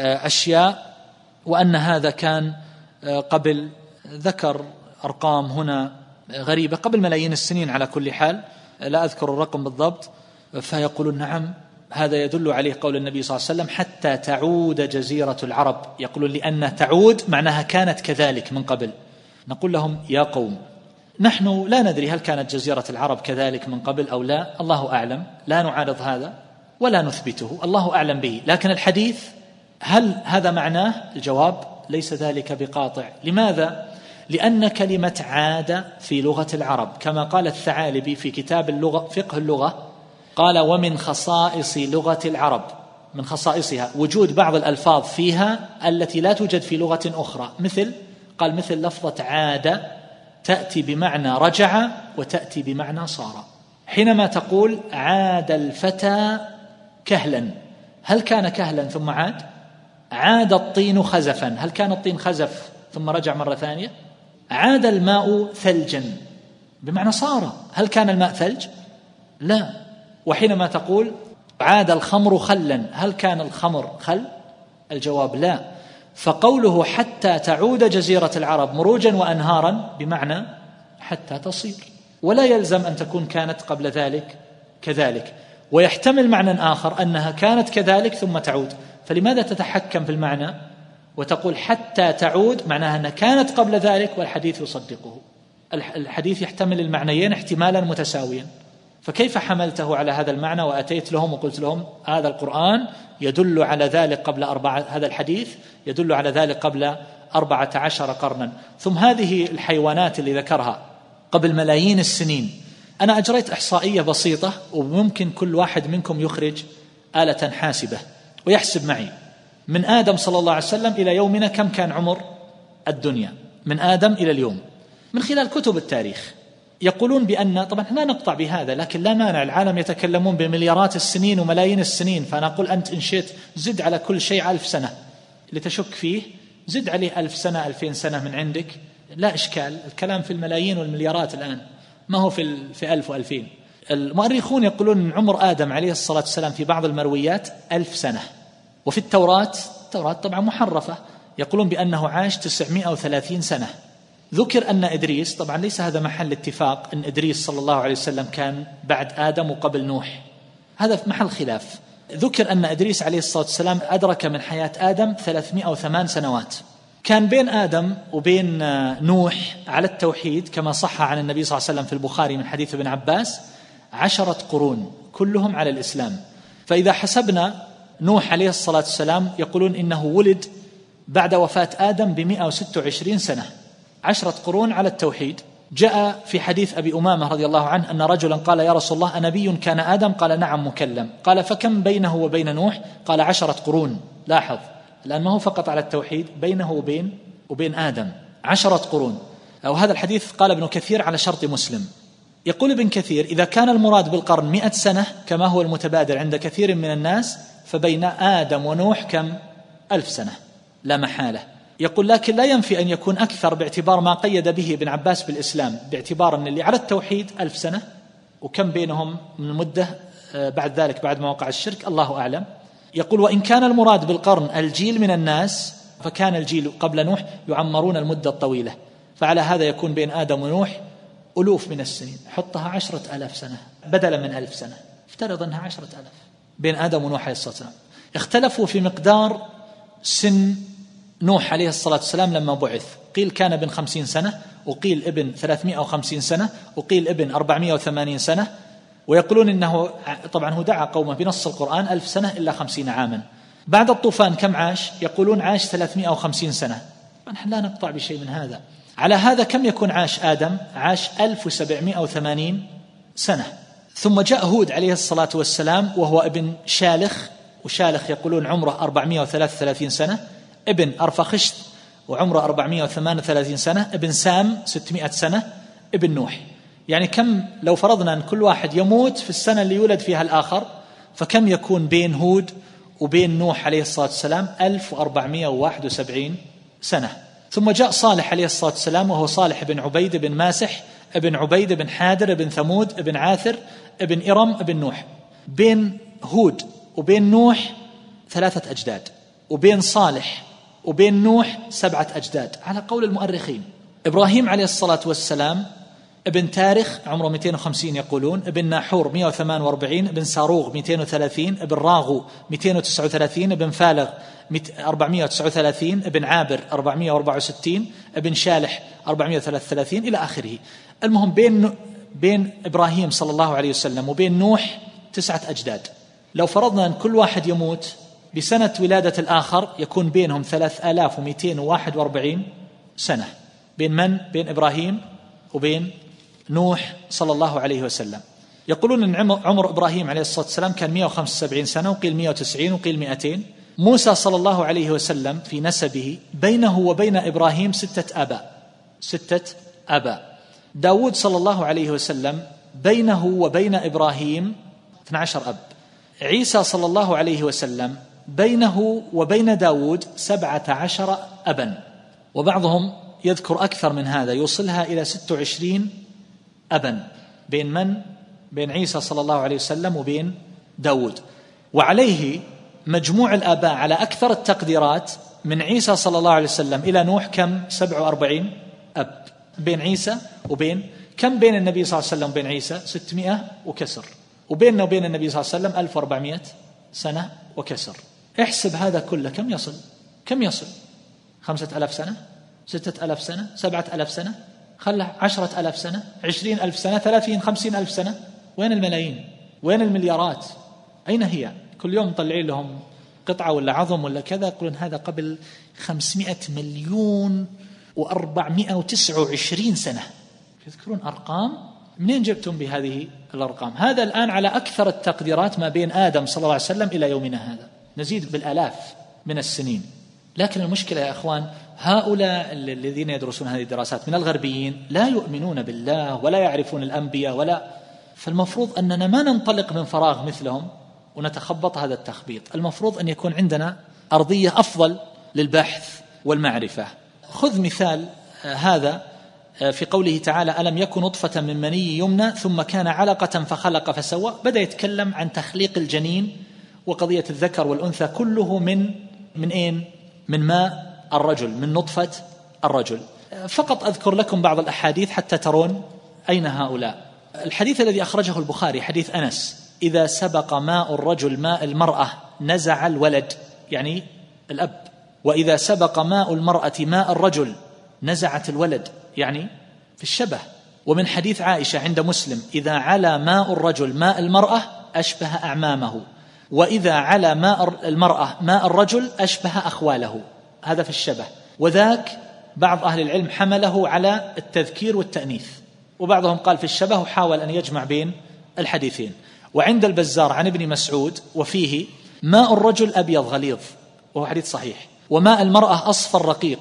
S1: أشياء، وأن هذا كان قبل، ذكر أرقام هنا غريبة قبل ملايين السنين على كل حال، لا أذكر الرقم بالضبط. فيقولون نعم هذا يدل عليه قول النبي صلى الله عليه وسلم حتى تعود جزيرة العرب. يقولون لأن تعود معناها كانت كذلك من قبل. نقول لهم يا قوم نحن لا ندري هل كانت جزيرة العرب كذلك من قبل أو لا، الله أعلم، لا نعارض هذا ولا نثبته، الله أعلم به. لكن الحديث هل هذا معناه؟ الجواب ليس ذلك بقاطع. لماذا؟ لأن كلمة عاد في لغة العرب كما قال الثعالبي في كتاب اللغة فقه اللغة، قال ومن خصائص لغة العرب، من خصائصها وجود بعض الألفاظ فيها التي لا توجد في لغة أخرى، مثل قال مثل لفظة عاد تأتي بمعنى رجع وتأتي بمعنى صار. حينما تقول عاد الفتى كهلا، هل كان كهلا ثم عاد؟ عاد الطين خزفا، هل كان الطين خزف ثم رجع مرة ثانية؟ عاد الماء ثلجا بمعنى صار، هل كان الماء ثلج؟ لا. وحينما تقول عاد الخمر خلا، هل كان الخمر خل؟ الجواب لا. فقوله حتى تعود جزيرة العرب مروجا وأنهارا بمعنى حتى تصير، ولا يلزم أن تكون كانت قبل ذلك كذلك، ويحتمل معنى آخر أنها كانت كذلك ثم تعود. فلماذا تتحكم في المعنى وتقول حتى تعود، معناها أنها كانت قبل ذلك والحديث يصدقه. الحديث يحتمل المعنيين احتمالا متساويا، فكيف حملته على هذا المعنى وأتيت لهم وقلت لهم هذا القرآن يدل على ذلك قبل أربعة، هذا الحديث يدل على ذلك قبل أربعة عشر قرنا. ثم هذه الحيوانات اللي ذكرها قبل ملايين السنين، أنا أجريت إحصائية بسيطة وممكن كل واحد منكم يخرج آلة حاسبة ويحسب معي من آدم صلى الله عليه وسلم إلى يومنا كم كان عمر الدنيا، من آدم إلى اليوم، من خلال كتب التاريخ. يقولون بأن، طبعا لا نقطع بهذا، لكن لا مانع، العالم يتكلمون بمليارات السنين وملايين السنين، فأنا أقول أنت إن شئت زد على كل شيء ألف سنة لتشك فيه، زد عليه ألف سنة ألفين سنة من عندك، لا إشكال. الكلام في الملايين والمليارات الآن، ما هو في في ألف وألفين. المؤرخون يقولون أن عمر آدم عليه الصلاة والسلام في بعض المرويات ألف سنة، وفي التوراة، التوراة طبعا محرفة، يقولون بأنه عاش تسعمائة وثلاثين سنة. ذكر أن إدريس، طبعا ليس هذا محل اتفاق أن إدريس صلى الله عليه وسلم كان بعد آدم وقبل نوح، هذا في محل خلاف. ذكر أن إدريس عليه الصلاة والسلام أدرك من حياة آدم ثلاثمائة وثمان سنوات. كان بين آدم وبين نوح على التوحيد كما صح عن النبي صلى الله عليه وسلم في البخاري من حديث ابن عباس عشرة قرون كلهم على الإسلام. فإذا حسبنا نوح عليه الصلاة والسلام يقولون إنه ولد بعد وفاة آدم بمئة وستة وعشرين سنة، عشرة قرون على التوحيد. جاء في حديث أبي أمامة رضي الله عنه أن رجلا قال يا رسول الله أنبي كان آدم؟ قال نعم مكلم. قال فكم بينه وبين نوح؟ قال عشرة قرون. لاحظ الآن ما هو فقط على التوحيد، بينه وبين وبين آدم عشرة قرون. أو هذا الحديث قال ابن كثير على شرط مسلم. يقول ابن كثير إذا كان المراد بالقرن مئة سنة كما هو المتبادر عند كثير من الناس، فبين آدم ونوح كم؟ ألف سنة لا محالة. يقول لكن لا ينفي أن يكون أكثر باعتبار ما قيد به ابن عباس بالإسلام، باعتبار أن اللي على التوحيد ألف سنة وكم بينهم من مدة بعد ذلك بعد ما وقع الشرك الله أعلم. يقول وإن كان المراد بالقرن الجيل من الناس فكان الجيل قبل نوح يعمرون المدة الطويلة، فعلى هذا يكون بين آدم ونوح ألوف من السنين، حطها عشرة ألاف سنة بدلا من ألف سنة، افترض أنها عشرة ألاف بين آدم ونوح عليه الصلاة والسلام. اختلفوا في مقدار سن نوح عليه الصلاة والسلام لما بعث، قيل كان ابن خمسين سنة، وقيل ابن ثلاثمائة وخمسين سنة، وقيل ابن أربعمائة وثمانين سنة. ويقولون إنه طبعا هو دعا قومه بنص القرآن ألف سنة إلا خمسين عاما. بعد الطوفان كم عاش؟ يقولون عاش ثلاثمائة وخمسين سنة. نحن لا نقطع بشيء من هذا. على هذا كم يكون عاش آدم؟ عاش ألف وسبعمائة وثمانين سنة. ثم جاء هود عليه الصلاة والسلام وهو ابن شالخ، وشالخ يقولون عمره أربعمائة وثلاثة وثلاثين سنة، ابن أرفخشت وعمره أربعمائة وثمانية وثلاثين سنة، ابن سام ستمائة سنة، ابن نوح. يعني كم لو فرضنا أن كل واحد يموت في السنة اللي يولد فيها الآخر، فكم يكون بين هود وبين نوح عليه الصلاة والسلام؟ ألف وأربعمائة وواحد وسبعين سنة. ثم جاء صالح عليه الصلاة والسلام وهو صالح بن عبيد بن ماسح ابن عبيد بن حادر بن ثمود ابن عاثر ابن إرم ابن نوح. بين هود وبين نوح ثلاثة أجداد، وبين صالح وبين نوح سبعة أجداد على قول المؤرخين. إبراهيم عليه الصلاة والسلام ابن تارخ عمره مئتين وخمسين يقولون، ابن ناحور مئة وثمانية وأربعين، ابن ساروغ مئتين وثلاثين، ابن راغو مئتين وتسعة وثلاثين، ابن فالغ أربعمائة وتسعة وثلاثين، ابن عابر أربعمائة وأربعة وستين، ابن شالح أربعمائة وثلاثة وثلاثين إلى آخره. المهم بين بين إبراهيم صلى الله عليه وسلم وبين نوح تسعة أجداد. لو فرضنا أن كل واحد يموت بسنة ولادة الآخر يكون بينهم ثلاثة آلاف ومئتين وواحد وأربعين سنة. بين من؟ بين إبراهيم وبين نوح صلى الله عليه وسلم. يقولون أن عمر إبراهيم عليه الصلاة والسلام كان مئة وخمسة وسبعين سنة، وقيل مئة وتسعين، وقيل مئتين. موسى صلى الله عليه وسلم في نسبه بينه وبين إبراهيم ستة آباء، ستة آباء. داود صلى الله عليه وسلم بينه وبين إبراهيم اثني عشر أب. عيسى صلى الله عليه وسلم بينه وبين داود سبعة عشر أبا، وبعضهم يذكر أكثر من هذا يوصلها إلى ستة وعشرين أبا بين من؟ بين عيسى صلى الله عليه وسلم وبين داود. وعليه مجموع الآباء على أكثر التقديرات من عيسى صلى الله عليه وسلم إلى نوح كم؟ سبعة وأربعين أب بين عيسى وبين كم؟ بين النبي صلى الله عليه وسلم وبين عيسى ستمائة وكسر، وبيننا وبين النبي صلى الله عليه وسلم ألف وأربعمائة سنة وكسر. احسب هذا كله كم يصل؟ كم يصل؟ خمسة ألاف سنة، ستة ألاف سنة، سبعة ألاف سنة، خله عشرة ألاف سنة، عشرين ألف سنة، ثلاثين خمسين ألف سنة. وين الملايين؟ وين المليارات؟ أين هي؟ كل يوم مطلعين لهم قطعة ولا عظم ولا كذا، يقولون هذا قبل خمسمائة مليون وأربعمائة وتسعة وعشرين سنة. يذكرون أرقام، منين جبتم بهذه الأرقام؟ هذا الآن على أكثر التقديرات ما بين آدم صلى الله عليه وسلم إلى يومنا هذا، نزيد بالآلاف من السنين. لكن المشكلة يا أخوان، هؤلاء الذين يدرسون هذه الدراسات من الغربيين لا يؤمنون بالله ولا يعرفون الأنبياء ولا، فالمفروض أننا ما ننطلق من فراغ مثلهم ونتخبط هذا التخبيط. المفروض أن يكون عندنا أرضية أفضل للبحث والمعرفة. خذ مثال هذا في قوله تعالى: ألم يكن نطفة من مني يمنى ثم كان علقة فخلق فسوى. بدأ يتكلم عن تخليق الجنين وقضية الذكر والأنثى، كله من من أين؟ من ماء الرجل، من نطفة الرجل. فقط أذكر لكم بعض الأحاديث حتى ترون أين هؤلاء. الحديث الذي أخرجه البخاري حديث أنس: إذا سبق ماء الرجل ماء المرأة نزع الولد، يعني الأب، وإذا سبق ماء المرأة ماء الرجل نزعت الولد، يعني في الشبه. ومن حديث عائشة عند مسلم: إذا علا ماء الرجل ماء المرأة أشبه أعمامه، وإذا علا ماء المرأة ماء الرجل أشبه أخواله. هذا في الشبه. وذاك بعض أهل العلم حمله على التذكير والتأنيث، وبعضهم قال في الشبه وحاول أن يجمع بين الحديثين. وعند البزار عن ابن مسعود وفيه: ماء الرجل أبيض غليظ، وهو حديث صحيح، وماء المرأة أصفر رقيق،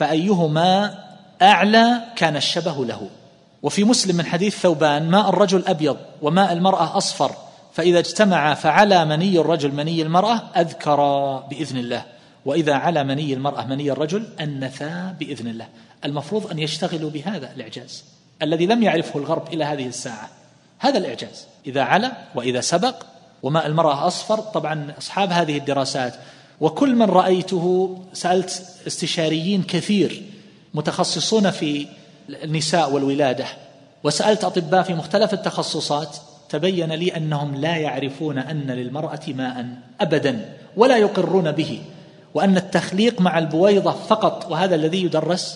S1: فأيهما أعلى كان الشبه له. وفي مسلم من حديث ثوبان: ماء الرجل أبيض وماء المرأة أصفر، فإذا اجتمع فعلى مني الرجل مني المرأة أذكرا بإذن الله، وإذا على مني المرأة مني الرجل أنثا بإذن الله. المفروض أن يشتغلوا بهذا الإعجاز الذي لم يعرفه الغرب إلى هذه الساعة. هذا الإعجاز، إذا على وإذا سبق وماء المرأة أصفر. طبعا أصحاب هذه الدراسات وكل من رأيته، سألت استشاريين كثير متخصصون في النساء والولادة، وسألت أطباء في مختلف التخصصات، تبين لي أنهم لا يعرفون أن للمرأة ماء أبدا ولا يقرون به، وأن التخليق مع البويضة فقط، وهذا الذي يدرس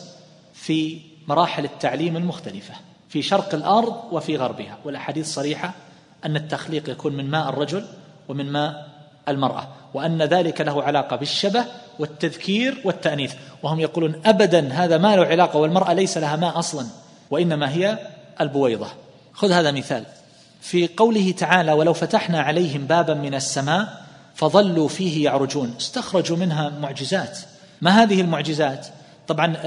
S1: في مراحل التعليم المختلفة في شرق الأرض وفي غربها. والأحاديث صريحة أن التخليق يكون من ماء الرجل ومن ماء المرأة، وأن ذلك له علاقة بالشبه والتذكير والتأنيث. وهم يقولون أبدا هذا ما له علاقة، والمرأة ليس لها ماء أصلا، وإنما هي البويضة. خذ هذا مثال في قوله تعالى: ولو فتحنا عليهم بابا من السماء فظلوا فيه يعرجون. استخرجوا منها معجزات. ما هذه المعجزات؟ طبعا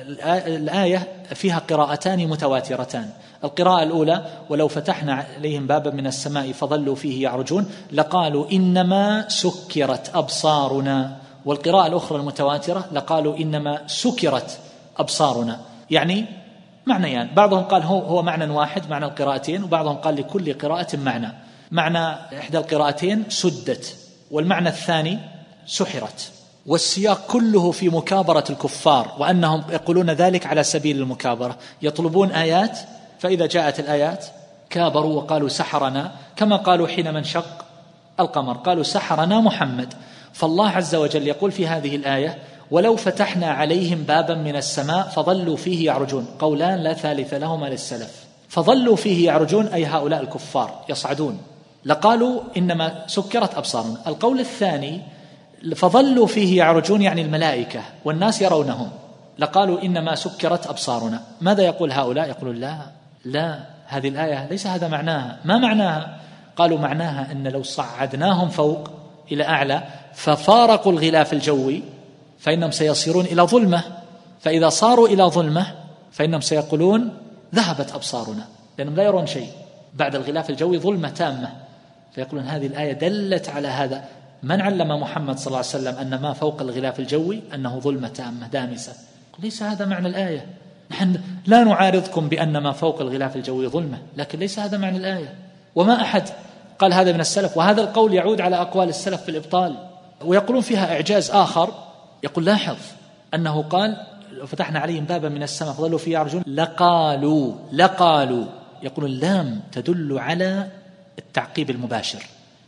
S1: الآية فيها قراءتان متواترتان. القراءة الأولى: ولو فتحنا عليهم بابا من السماء فظلوا فيه يعرجون لقالوا إنما سكرت أبصارنا. والقراءة الأخرى المتواترة: لقالوا إنما سكرت أبصارنا. يعني معنيان، بعضهم قال هو هو معنى واحد، معنى القراءتين، وبعضهم قال لكل قراءة معنى. معنى إحدى القراءتين سدت، والمعنى الثاني سحرت. والسياق كله في مكابرة الكفار، وأنهم يقولون ذلك على سبيل المكابرة، يطلبون آيات، فإذا جاءت الآيات كابروا وقالوا سحرنا، كما قالوا حينما انشق القمر قالوا سحرنا محمد. فالله عز وجل يقول في هذه الآية: ولو فتحنا عليهم بابا من السماء فظلوا فيه يعرجون. قولان لا ثالث لهما للسلف. فظلوا فيه يعرجون أي هؤلاء الكفار يصعدون، لقالوا إنما سكرت أبصارنا. القول الثاني: فظلوا فيه يعرجون يعني الملائكة والناس يرونهم، لقالوا إنما سكرت أبصارنا. ماذا يقول هؤلاء؟ يقولون لا لا، هذه الآية ليس هذا معناها. ما معناها؟ قالوا معناها أن لو صعدناهم فوق إلى أعلى ففارقوا الغلاف الجوي فإنهم سيصيرون إلى ظلمة، فإذا صاروا إلى ظلمة فإنهم سيقولون ذهبت أبصارنا، لأنهم لا يرون شيء بعد الغلاف الجوي، ظلمة تامة. فيقولون هذه الآية دلت على هذا. من علم محمد صلى الله عليه وسلم أن ما فوق الغلاف الجوي أنه ظلمة تامة دامسة؟ ليس هذا معنى الآية. نحن لا نعارضكم بأن ما فوق الغلاف الجوي ظلمة، لكن ليس هذا معنى الآية. وما أحد قال هذا من السلف، وهذا القول يعود على أقوال السلف في الإبطال. ويقولون فيها إعجاز آخر، يقول لاحظ أنه قال فتحنا عليهم بابا من السماء فظلوا فيه يعرجون لقالوا لقالوا يقولون اللام تدل على التعقيب المباشر،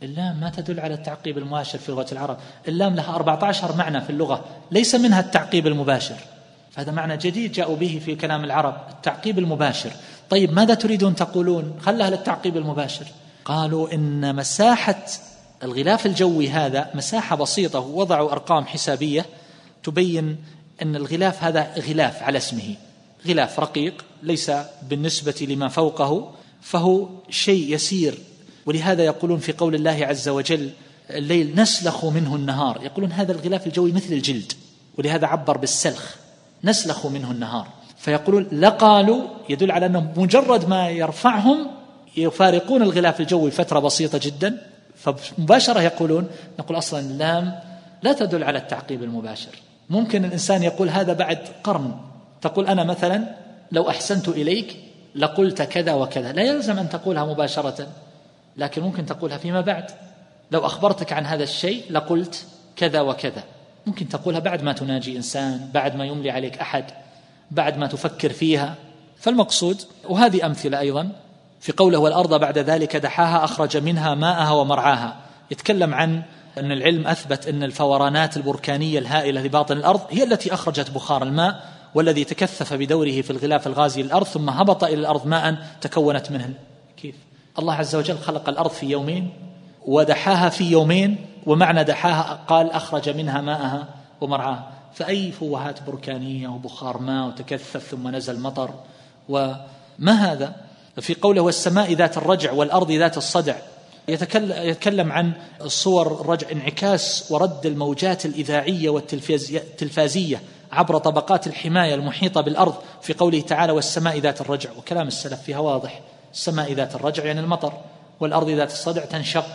S1: اللام ما تدل على التعقيب المباشر في لغة العرب. اللام لها أربعة عشر معنى في اللغة، ليس منها التعقيب المباشر، هذا معنى جديد جاءوا به في كلام العرب، التعقيب المباشر. طيب ماذا تريدون تقولون؟ خلها للتعقيب المباشر. قالوا إن مساحة الغلاف الجوي هذا مساحة بسيطة، ووضعوا أرقام حسابية تبين أن الغلاف هذا غلاف على اسمه، غلاف رقيق ليس بالنسبة لما فوقه، فهو شيء يسير. ولهذا يقولون في قول الله عز وجل الليل نسلخ منه النهار، يقولون هذا الغلاف الجوي مثل الجلد، ولهذا عبر بالسلخ، نسلخ منه النهار. فيقولون لقالوا يدل على أنهم مجرد ما يرفعهم يفارقون الغلاف الجوي فترة بسيطة جدا، فمباشرة يقولون نقول أصلا اللام لا تدل على التعقيب المباشر. ممكن الإنسان يقول هذا بعد قرن، تقول أنا مثلا لو أحسنت إليك لقلت كذا وكذا، لا يلزم أن تقولها مباشرة، لكن ممكن تقولها فيما بعد. لو أخبرتك عن هذا الشيء لقلت كذا وكذا، ممكن تقولها بعد ما تناجي إنسان، بعد ما يملي عليك أحد، بعد ما تفكر فيها. فالمقصود، وهذه أمثلة أيضا في قوله والأرض بعد ذلك دحاها أخرج منها ماءها ومرعاها، يتكلم عن أن العلم أثبت أن الفورانات البركانية الهائلة لباطن الأرض هي التي أخرجت بخار الماء، والذي تكثف بدوره في الغلاف الغازي للأرض ثم هبط إلى الأرض ماء تكونت منه. كيف؟ الله عز وجل خلق الأرض في يومين ودحاها في يومين، ومعنى دحاها قال أخرج منها ماءها ومرعاها. فأي فوهات بركانية وبخار ماء وتكثف ثم نزل مطر، وما هذا؟ في قوله والسماء ذات الرجع والأرض ذات الصدع، يتكلم عن الصور الرجع، انعكاس ورد الموجات الإذاعية والتلفازية عبر طبقات الحماية المحيطة بالأرض في قوله تعالى والسماء ذات الرجع. وكلام السلف فيها واضح، السماء ذات الرجع يعني المطر، والأرض ذات الصدع تنشق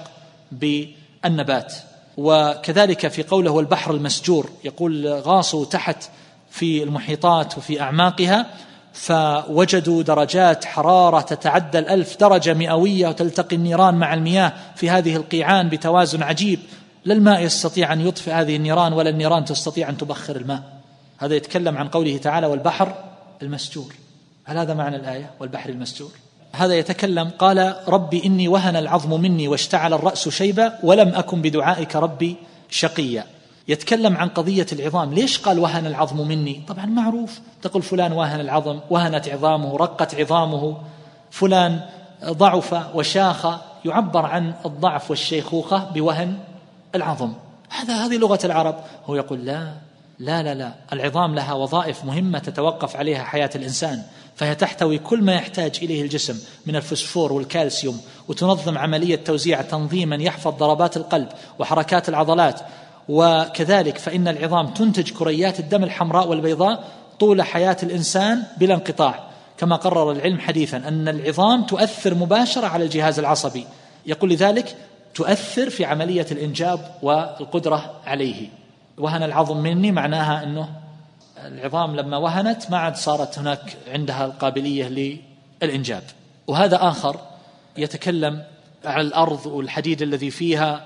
S1: بالنبات. وكذلك في قوله والبحر المسجور، يقول غاصوا تحت في المحيطات وفي أعماقها فوجدوا درجات حرارة تتعدى الألف درجة مئوية، وتلتقي النيران مع المياه في هذه القيعان بتوازن عجيب، لا الماء يستطيع أن يطفئ هذه النيران ولا النيران تستطيع أن تبخر الماء. هذا يتكلم عن قوله تعالى والبحر المسجور. هل هذا معنى الآية والبحر المسجور؟ هذا يتكلم قال ربي إني وهن العظم مني واشتعل الرأس شيبا ولم أكن بدعائك ربي شقيا. يتكلم عن قضية العظام. ليش قال وهن العظم مني؟ طبعا معروف، تقول فلان وهن العظم، وهنت عظامه، رقت عظامه، فلان ضعف وشاخ، يعبر عن الضعف والشيخوخة بوهن العظم. هذا هذه لغة العرب. هو يقول لا لا لا لا، العظام لها وظائف مهمة تتوقف عليها حياة الإنسان، فهي تحتوي كل ما يحتاج إليه الجسم من الفسفور والكالسيوم، وتنظم عملية توزيع تنظيما يحفظ ضربات القلب وحركات العضلات. وكذلك فإن العظام تنتج كريات الدم الحمراء والبيضاء طول حياة الإنسان بلا انقطاع، كما قرر العلم حديثا أن العظام تؤثر مباشرة على الجهاز العصبي. يقول لذلك تؤثر في عملية الإنجاب والقدرة عليه. وهن العظم مني معناها أنه العظام لما وهنت ما عاد صارت هناك عندها القابلية للإنجاب. وهذا آخر يتكلم على الأرض والحديد الذي فيها،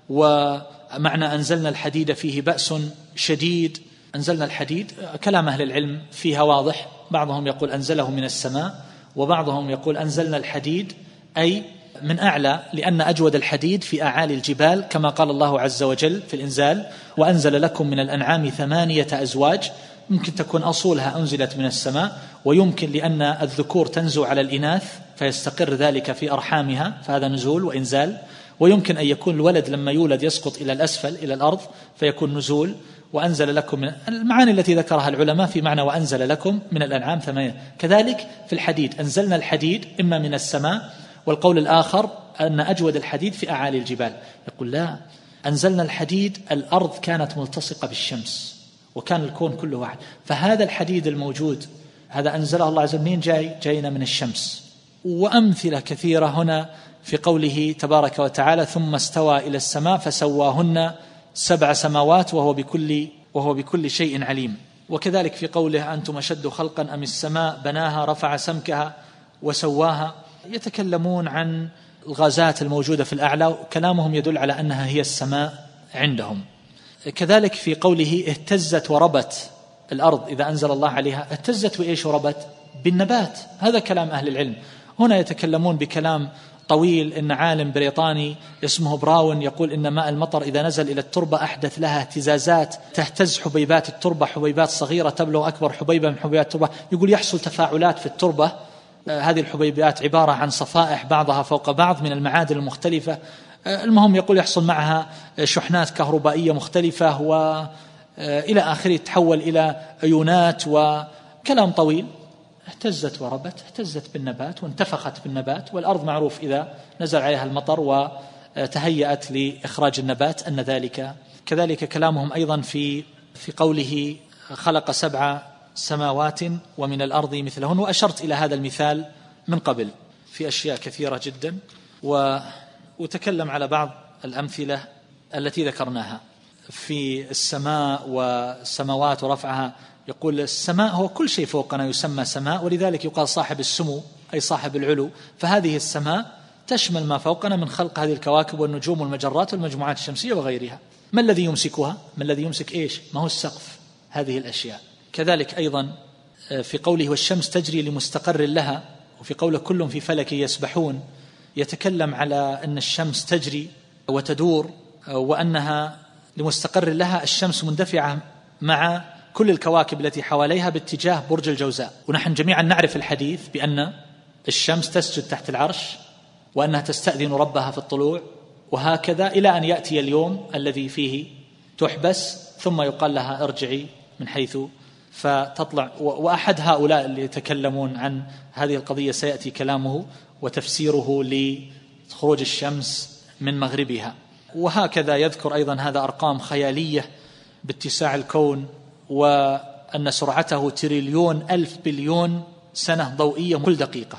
S1: ومعنى أنزلنا الحديد فيه بأس شديد. أنزلنا الحديد كلام أهل العلم فيها واضح، بعضهم يقول أنزله من السماء، وبعضهم يقول أنزلنا الحديد أي من أعلى، لأن أجود الحديد في أعالي الجبال، كما قال الله عز وجل في الإنزال وأنزل لكم من الأنعام ثمانية أزواج. ممكن تكون أصولها أنزلت من السماء، ويمكن لأن الذكور تنزو على الإناث فيستقر ذلك في أرحامها، فهذا نزول وإنزال. ويمكن أن يكون الولد لما يولد يسقط إلى الأسفل إلى الأرض فيكون نزول. وأنزل لكم من المعاني التي ذكرها العلماء في معنى وأنزل لكم من الأنعام ثمانية. كذلك في الحديد أنزلنا الحديد إما من السماء، والقول الآخر أن أجود الحديد في أعالي الجبال. يقول لا، أنزلنا الحديد، الأرض كانت ملتصقة بالشمس وكان الكون كله واحد، فهذا الحديد الموجود هذا أنزله الله عز وجل منين جاي؟ جاينا من الشمس. وأمثلة كثيرة هنا في قوله تبارك وتعالى ثم استوى إلى السماء فسواهن سبع سماوات وهو بكل, وهو بكل شيء عليم. وكذلك في قوله أنتم أشد خلقا أم السماء بناها رفع سمكها وسواها. يتكلمون عن الغازات الموجودة في الأعلى، وكلامهم يدل على أنها هي السماء عندهم. كذلك في قوله اهتزت وربت الأرض إذا أنزل الله عليها، اهتزت وإيش وربت؟ بالنبات. هذا كلام أهل العلم. هنا يتكلمون بكلام طويل. إن عالم بريطاني اسمه براون يقول إن ماء المطر إذا نزل إلى التربة أحدث لها اهتزازات تهتز حبيبات التربة، حبيبات صغيرة تبلغ أكبر حبيبة من حبيبات التربة. يقول يحصل تفاعلات في التربة، هذه الحبيبات عبارة عن صفائح بعضها فوق بعض من المعادن المختلفة. المهم يقول يحصل معها شحنات كهربائية مختلفة وإلى آخره، تحول إلى أيونات وكلام طويل. اهتزت وربت، اهتزت بالنبات وانتفخت بالنبات، والأرض معروف إذا نزل عليها المطر وتهيأت لإخراج النبات أن ذلك. كذلك كلامهم أيضا في في قوله خلق سبع سماوات ومن الأرض مثلهن، وأشرت إلى هذا المثال من قبل في أشياء كثيرة جدا، وتكلم على بعض الأمثلة التي ذكرناها في السماء والسماوات ورفعها. يقول السماء هو كل شيء فوقنا يسمى سماء، ولذلك يقال صاحب السمو أي صاحب العلو. فهذه السماء تشمل ما فوقنا من خلق هذه الكواكب والنجوم والمجرات والمجموعات الشمسية وغيرها. ما الذي يمسكها؟ ما الذي يمسك إيش؟ ما هو السقف هذه الأشياء. كذلك أيضا في قوله والشمس تجري لمستقر لها، وفي قوله كل في فلك يسبحون، يتكلم على أن الشمس تجري وتدور وأنها لمستقر لها. الشمس مندفعة مع كل الكواكب التي حواليها باتجاه برج الجوزاء، ونحن جميعا نعرف الحديث بأن الشمس تسجد تحت العرش وأنها تستأذن ربها في الطلوع، وهكذا إلى أن يأتي اليوم الذي فيه تحبس ثم يقال لها ارجعي من حيث فتطلع. وأحد هؤلاء اللي يتكلمون عن هذه القضية سيأتي كلامه وتفسيره لخروج الشمس من مغربها. وهكذا يذكر أيضا هذا أرقام خيالية باتساع الكون، وأن سرعته تريليون ألف بليون سنة ضوئية كل دقيقة.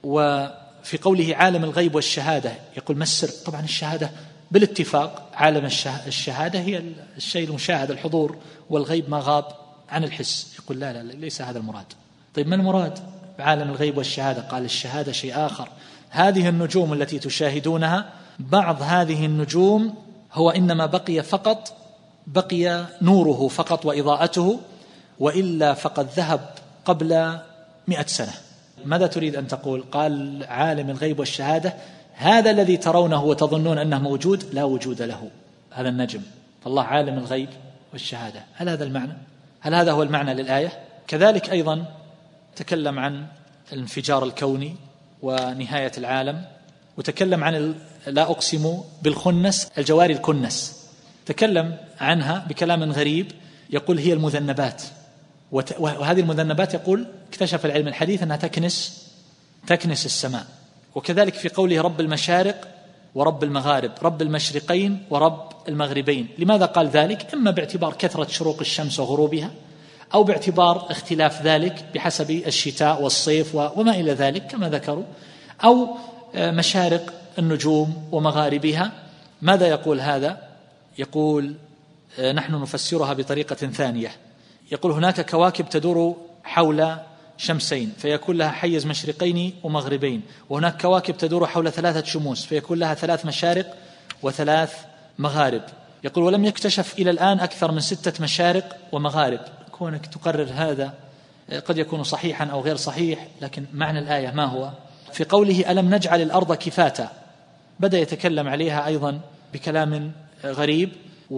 S1: وفي قوله عالم الغيب والشهادة يقول ما السر؟ طبعا الشهادة بالاتفاق عالم الشهادة هي الشيء المشاهد الحضور، والغيب ما غاب عن الحس. يقول لا لا ليس هذا المراد. طيب ما المراد بعالم الغيب والشهادة؟ قال الشهادة شيء آخر. هذه النجوم التي تشاهدونها، بعض هذه النجوم هو إنما بقي فقط بقي نوره فقط وإضاءته، وإلا فقد ذهب قبل مئة سنة. ماذا تريد أن تقول؟ قال عالم الغيب والشهادة هذا الذي ترونه وتظنون أنه موجود لا وجود له، هذا النجم. فالله عالم الغيب والشهادة. هل هذا المعنى؟ هل هذا هو المعنى للآية؟ كذلك أيضا تكلم عن الانفجار الكوني ونهاية العالم، وتكلم عن لا أقسم بالخنس الجوار الكنس، تكلم عنها بكلام غريب. يقول هي المذنبات، وهذه المذنبات يقول اكتشف العلم الحديث أنها تكنس تكنس السماء. وكذلك في قوله رب المشارق ورب المغارب، رب المشرقين ورب المغربين. لماذا قال ذلك؟ إما باعتبار كثرة شروق الشمس وغروبها، أو باعتبار اختلاف ذلك بحسب الشتاء والصيف وما إلى ذلك كما ذكروا، أو مشارق النجوم ومغاربها. ماذا يقول هذا؟ يقول نحن نفسرها بطريقة ثانية. يقول هناك كواكب تدور حول شمسين فيكون لها حيز مشرقين ومغربين، وهناك كواكب تدور حول ثلاثة شموس فيكون لها ثلاث مشارق وثلاث مغارب. يقول ولم يكتشف إلى الآن أكثر من ستة مشارق ومغارب. كونك تقرر هذا قد يكون صحيحا أو غير صحيح، لكن معنى الآية ما هو؟ في قوله ألم نجعل الأرض كفاتا، بدأ يتكلم عليها أيضا بكلام غريب.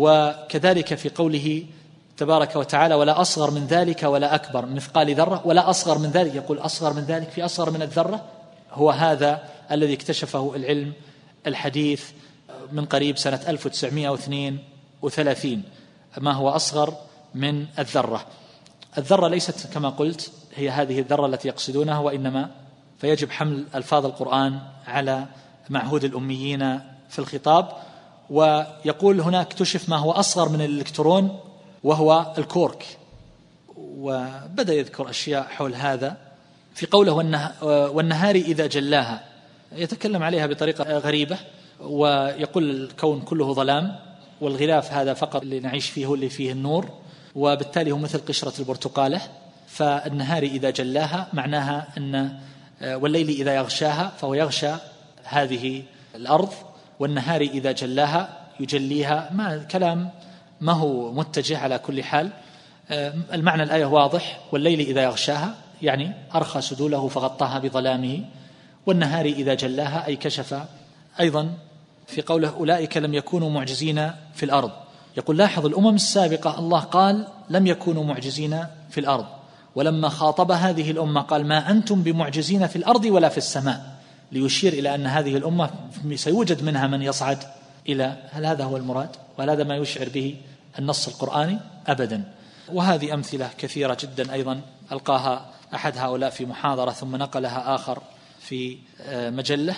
S1: وكذلك في قوله تبارك وتعالى ولا أصغر من ذلك ولا أكبر من مثقال ذرة، ولا أصغر من ذلك. يقول أصغر من ذلك، في أصغر من الذرة؟ هو هذا الذي اكتشفه العلم الحديث من قريب سنة ألف وتسعمائة واثنين وثلاثين، ما هو أصغر من الذرة. الذرة ليست كما قلت هي هذه الذرة التي يقصدونها، وإنما فيجب حمل ألفاظ القرآن على معهود الأميين في الخطاب. ويقول هناك اكتشف ما هو أصغر من الإلكترون وهو الكورك، وبدأ يذكر أشياء حول هذا. في قوله والنهار إذا جلاها يتكلم عليها بطريقة غريبة، ويقول الكون كله ظلام، والغلاف هذا فقط اللي نعيش فيه هو اللي فيه النور، وبالتالي هو مثل قشرة البرتقالة. فالنهار إذا جلاها معناها أن والليل إذا يغشاها فهو يغشى هذه الأرض، والنهار إذا جلاها يجليها. ما كلام ما هو متجه على كل حال. المعنى الآية واضح، والليل إذا يغشاها يعني أرخى سدوله فغطاها بظلامه، والنهار إذا جلاها أي كشف. أيضا في قوله أولئك لم يكونوا معجزين في الأرض، يقول لاحظ الأمم السابقة الله قال لم يكونوا معجزين في الأرض، ولما خاطب هذه الأمة قال ما أنتم بمعجزين في الأرض ولا في السماء، ليشير إلى أن هذه الأمة سيوجد منها من يصعد إلى. هل هذا هو المراد؟ وهل هذا ما يشعر به النص القرآني؟ أبدا. وهذه أمثلة كثيرة جدا أيضا ألقاها أحد هؤلاء في محاضرة ثم نقلها آخر في مجلة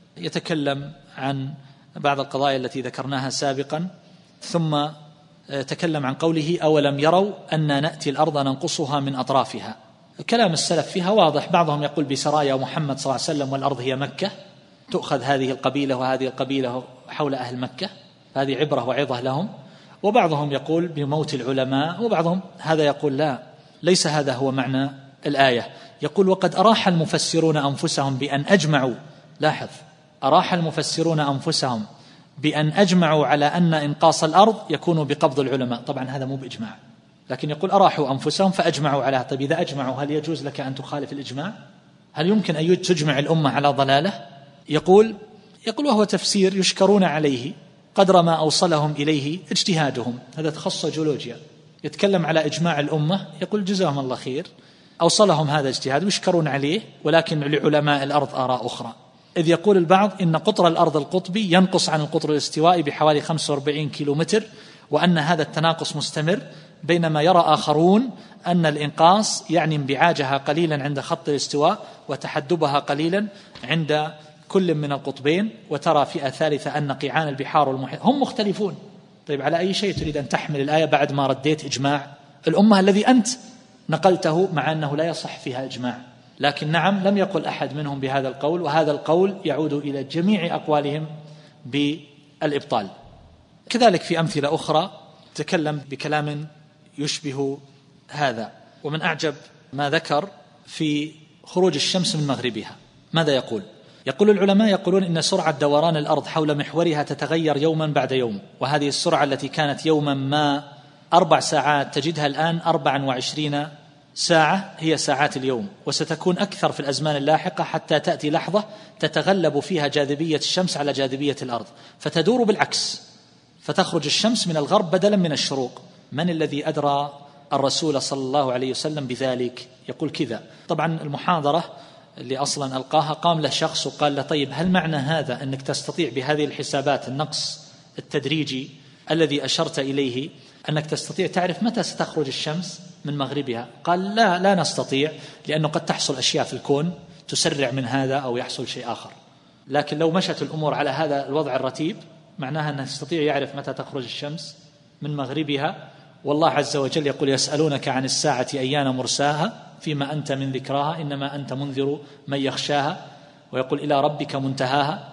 S1: يتكلم عن بعض القضايا التي ذكرناها سابقا، ثم تكلم عن قوله أولم يروا أن نأتي الأرض ننقصها من أطرافها. كلام السلف فيها واضح، بعضهم يقول بسرايا محمد صلى الله عليه وسلم والأرض هي مكة، تؤخذ هذه القبيلة وهذه القبيلة حول أهل مكة، هذه عبرة وعظة لهم. وبعضهم يقول بموت العلماء، وبعضهم هذا يقول لا، ليس هذا هو معنى الآية. يقول وقد أراح المفسرون أنفسهم بأن أجمعوا، لاحظ أراح المفسرون أنفسهم بأن أجمعوا على أن إنقاص الأرض يكون بقبض العلماء. طبعا هذا مو بإجماع، لكن يقول أراحوا أنفسهم فأجمعوا عليها. طيب إذا أجمعوا هل يجوز لك أن تخالف الإجماع؟ هل يمكن أن تجمع الأمة على ضلالة؟ يقول يقول وهو تفسير يشكرون عليه قدر ما أوصلهم إليه اجتهادهم. هذا تخصص جيولوجيا، يتكلم على إجماع الأمة، يقول جزاهم الله خير، أوصلهم هذا اجتهاد ويشكرون عليه، ولكن لعلماء الأرض آراء أخرى. إذ يقول البعض إن قطر الأرض القطبي ينقص عن القطر الاستوائي بحوالي خمسة وأربعين كيلومتر، وأن هذا التناقص مستمر، بينما يرى آخرون أن الإنقاص يعني انبعاجها قليلا عند خط الاستواء وتحدبها قليلا عند كل من القطبين. وترى فئة ثالثة أن قيعان البحار والمحيط هم مختلفون. طيب على أي شيء تريد أن تحمل الآية بعد ما رديت إجماع الأمة الذي أنت نقلته، مع أنه لا يصح فيها إجماع؟ لكن نعم، لم يقل أحد منهم بهذا القول، وهذا القول يعود إلى جميع أقوالهم بالإبطال. كذلك في أمثلة أخرى تكلم بكلام يشبه هذا. ومن أعجب ما ذكر في خروج الشمس من مغربها، ماذا يقول؟ يقول العلماء يقولون إن سرعة دوران الأرض حول محورها تتغير يوما بعد يوم، وهذه السرعة التي كانت يوما ما أربع ساعات تجدها الآن أربعا وعشرين ساعة هي ساعات اليوم، وستكون أكثر في الأزمان اللاحقة حتى تأتي لحظة تتغلب فيها جاذبية الشمس على جاذبية الأرض فتدور بالعكس، فتخرج الشمس من الغرب بدلا من الشروق. من الذي أدرى الرسول صلى الله عليه وسلم بذلك؟ يقول كذا. طبعا المحاضرة اللي أصلا ألقاها قام له شخص وقال له طيب هل معنى هذا أنك تستطيع بهذه الحسابات النقص التدريجي الذي أشرت إليه أنك تستطيع تعرف متى ستخرج الشمس من مغربها؟ قال لا لا نستطيع، لأنه قد تحصل أشياء في الكون تسرع من هذا أو يحصل شيء آخر. لكن لو مشت الأمور على هذا الوضع الرتيب معناها أنه يستطيع يعرف متى تخرج الشمس من مغربها. والله عز وجل يقول يسألونك عن الساعة أيان مرساها فيما أنت من ذكراها إنما أنت منذر من يخشاها، ويقول إلى ربك منتهاها،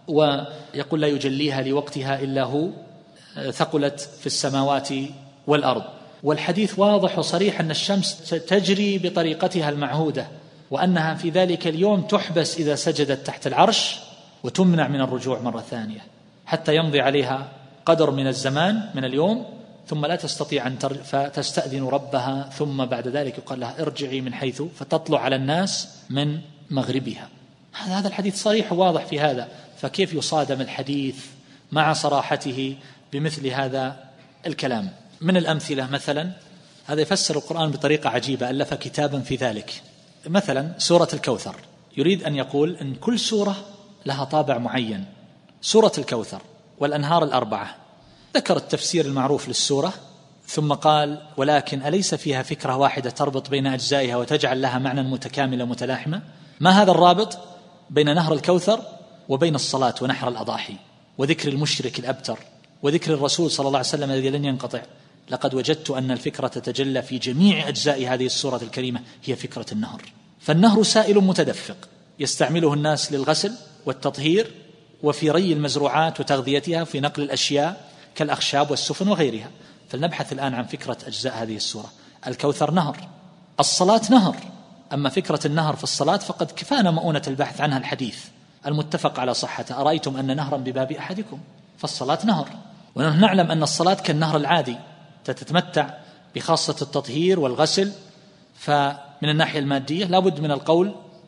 S1: ويقول لا يجليها لوقتها إلا هو، ثقلت في السماوات والأرض. والحديث واضح وصريح أن الشمس تجري بطريقتها المعهودة، وأنها في ذلك اليوم تحبس إذا سجدت تحت العرش وتمنع من الرجوع مرة ثانية حتى يمضي عليها قدر من الزمان من اليوم، ثم لا تستطيع أن تر... فتستأذن ربها، ثم بعد ذلك يقال لها ارجعي من حيث، فتطلع على الناس من مغربها. هذا الحديث صريح وواضح في هذا، فكيف يصادم الحديث مع صراحته بمثل هذا الكلام؟ من الأمثلة مثلا، هذا يفسر القرآن بطريقة عجيبة، ألف كتابا في ذلك. مثلا سورة الكوثر، يريد أن يقول أن كل سورة لها طابع معين. سورة الكوثر والأنهار الأربعة، ذكر التفسير المعروف للسورة ثم قال ولكن أليس فيها فكرة واحدة تربط بين أجزائها وتجعل لها معنى متكاملة متلاحمة؟ ما هذا الرابط بين نهر الكوثر وبين الصلاة ونحر الأضاحي وذكر المشرك الأبتر وذكر الرسول صلى الله عليه وسلم الذي لن ينقطع؟ لقد وجدت أن الفكرة تتجلى في جميع أجزاء هذه السورة الكريمة، هي فكرة النهر. فالنهر سائل متدفق يستعمله الناس للغسل والتطهير، وفي ري المزروعات وتغذيتها، في نقل الأشياء كالأخشاب والسفن وغيرها. فلنبحث الآن عن فكرة أجزاء هذه السورة. الكوثر نهر، الصلاة نهر. أما فكرة النهر في الصلاة فقد كفانا مؤونة البحث عنها الحديث المتفق على صحته، أرأيتم أن نهرا بباب أحدكم؟ فالصلاة نهر، ونحن نعلم أن الصلاة كالنهر العادي تتمتع بخاصة التطهير والغسل. فمن الناحية المادية لابد من القول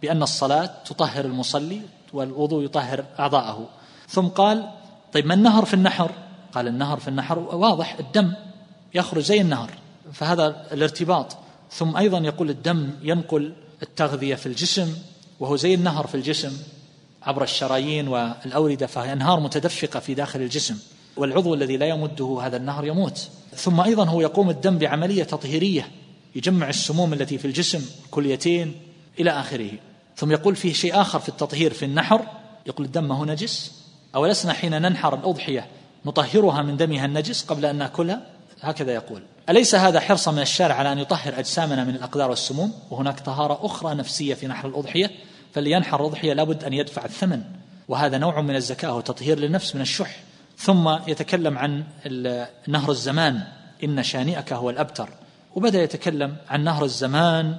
S1: بأن الصلاة تطهر المصلي والوضوء يطهر أعضاءه. ثم قال طيب ما النهر في النحر؟ قال النهر في النحر واضح، الدم يخرج زي النهر، فهذا الارتباط. ثم أيضا يقول الدم ينقل التغذية في الجسم وهو زي النهر في الجسم عبر الشرايين والأوردة، فهي أنهار متدفقة في داخل الجسم، والعضو الذي لا يمده هذا النهر يموت. ثم أيضا هو يقوم الدم بعملية تطهيرية، يجمع السموم التي في الجسم، كليتين إلى آخره. ثم يقول فيه شيء آخر في التطهير في النحر، يقول الدم هو نجس، أولسنا حين ننحر الأضحية نطهرها من دمها النجس قبل أن نأكلها؟ هكذا يقول. أليس هذا حرصا من الشارع على أن يطهر أجسامنا من الأقدار والسموم؟ وهناك طهارة أخرى نفسية في نحر الأضحية، فاللي ينحر الأضحية لابد أن يدفع الثمن، وهذا نوع من الزكاة وتطهير للنفس من الشح. ثم يتكلم عن نهر الزمان، إن شانئك هو الأبتر، وبدأ يتكلم عن نهر الزمان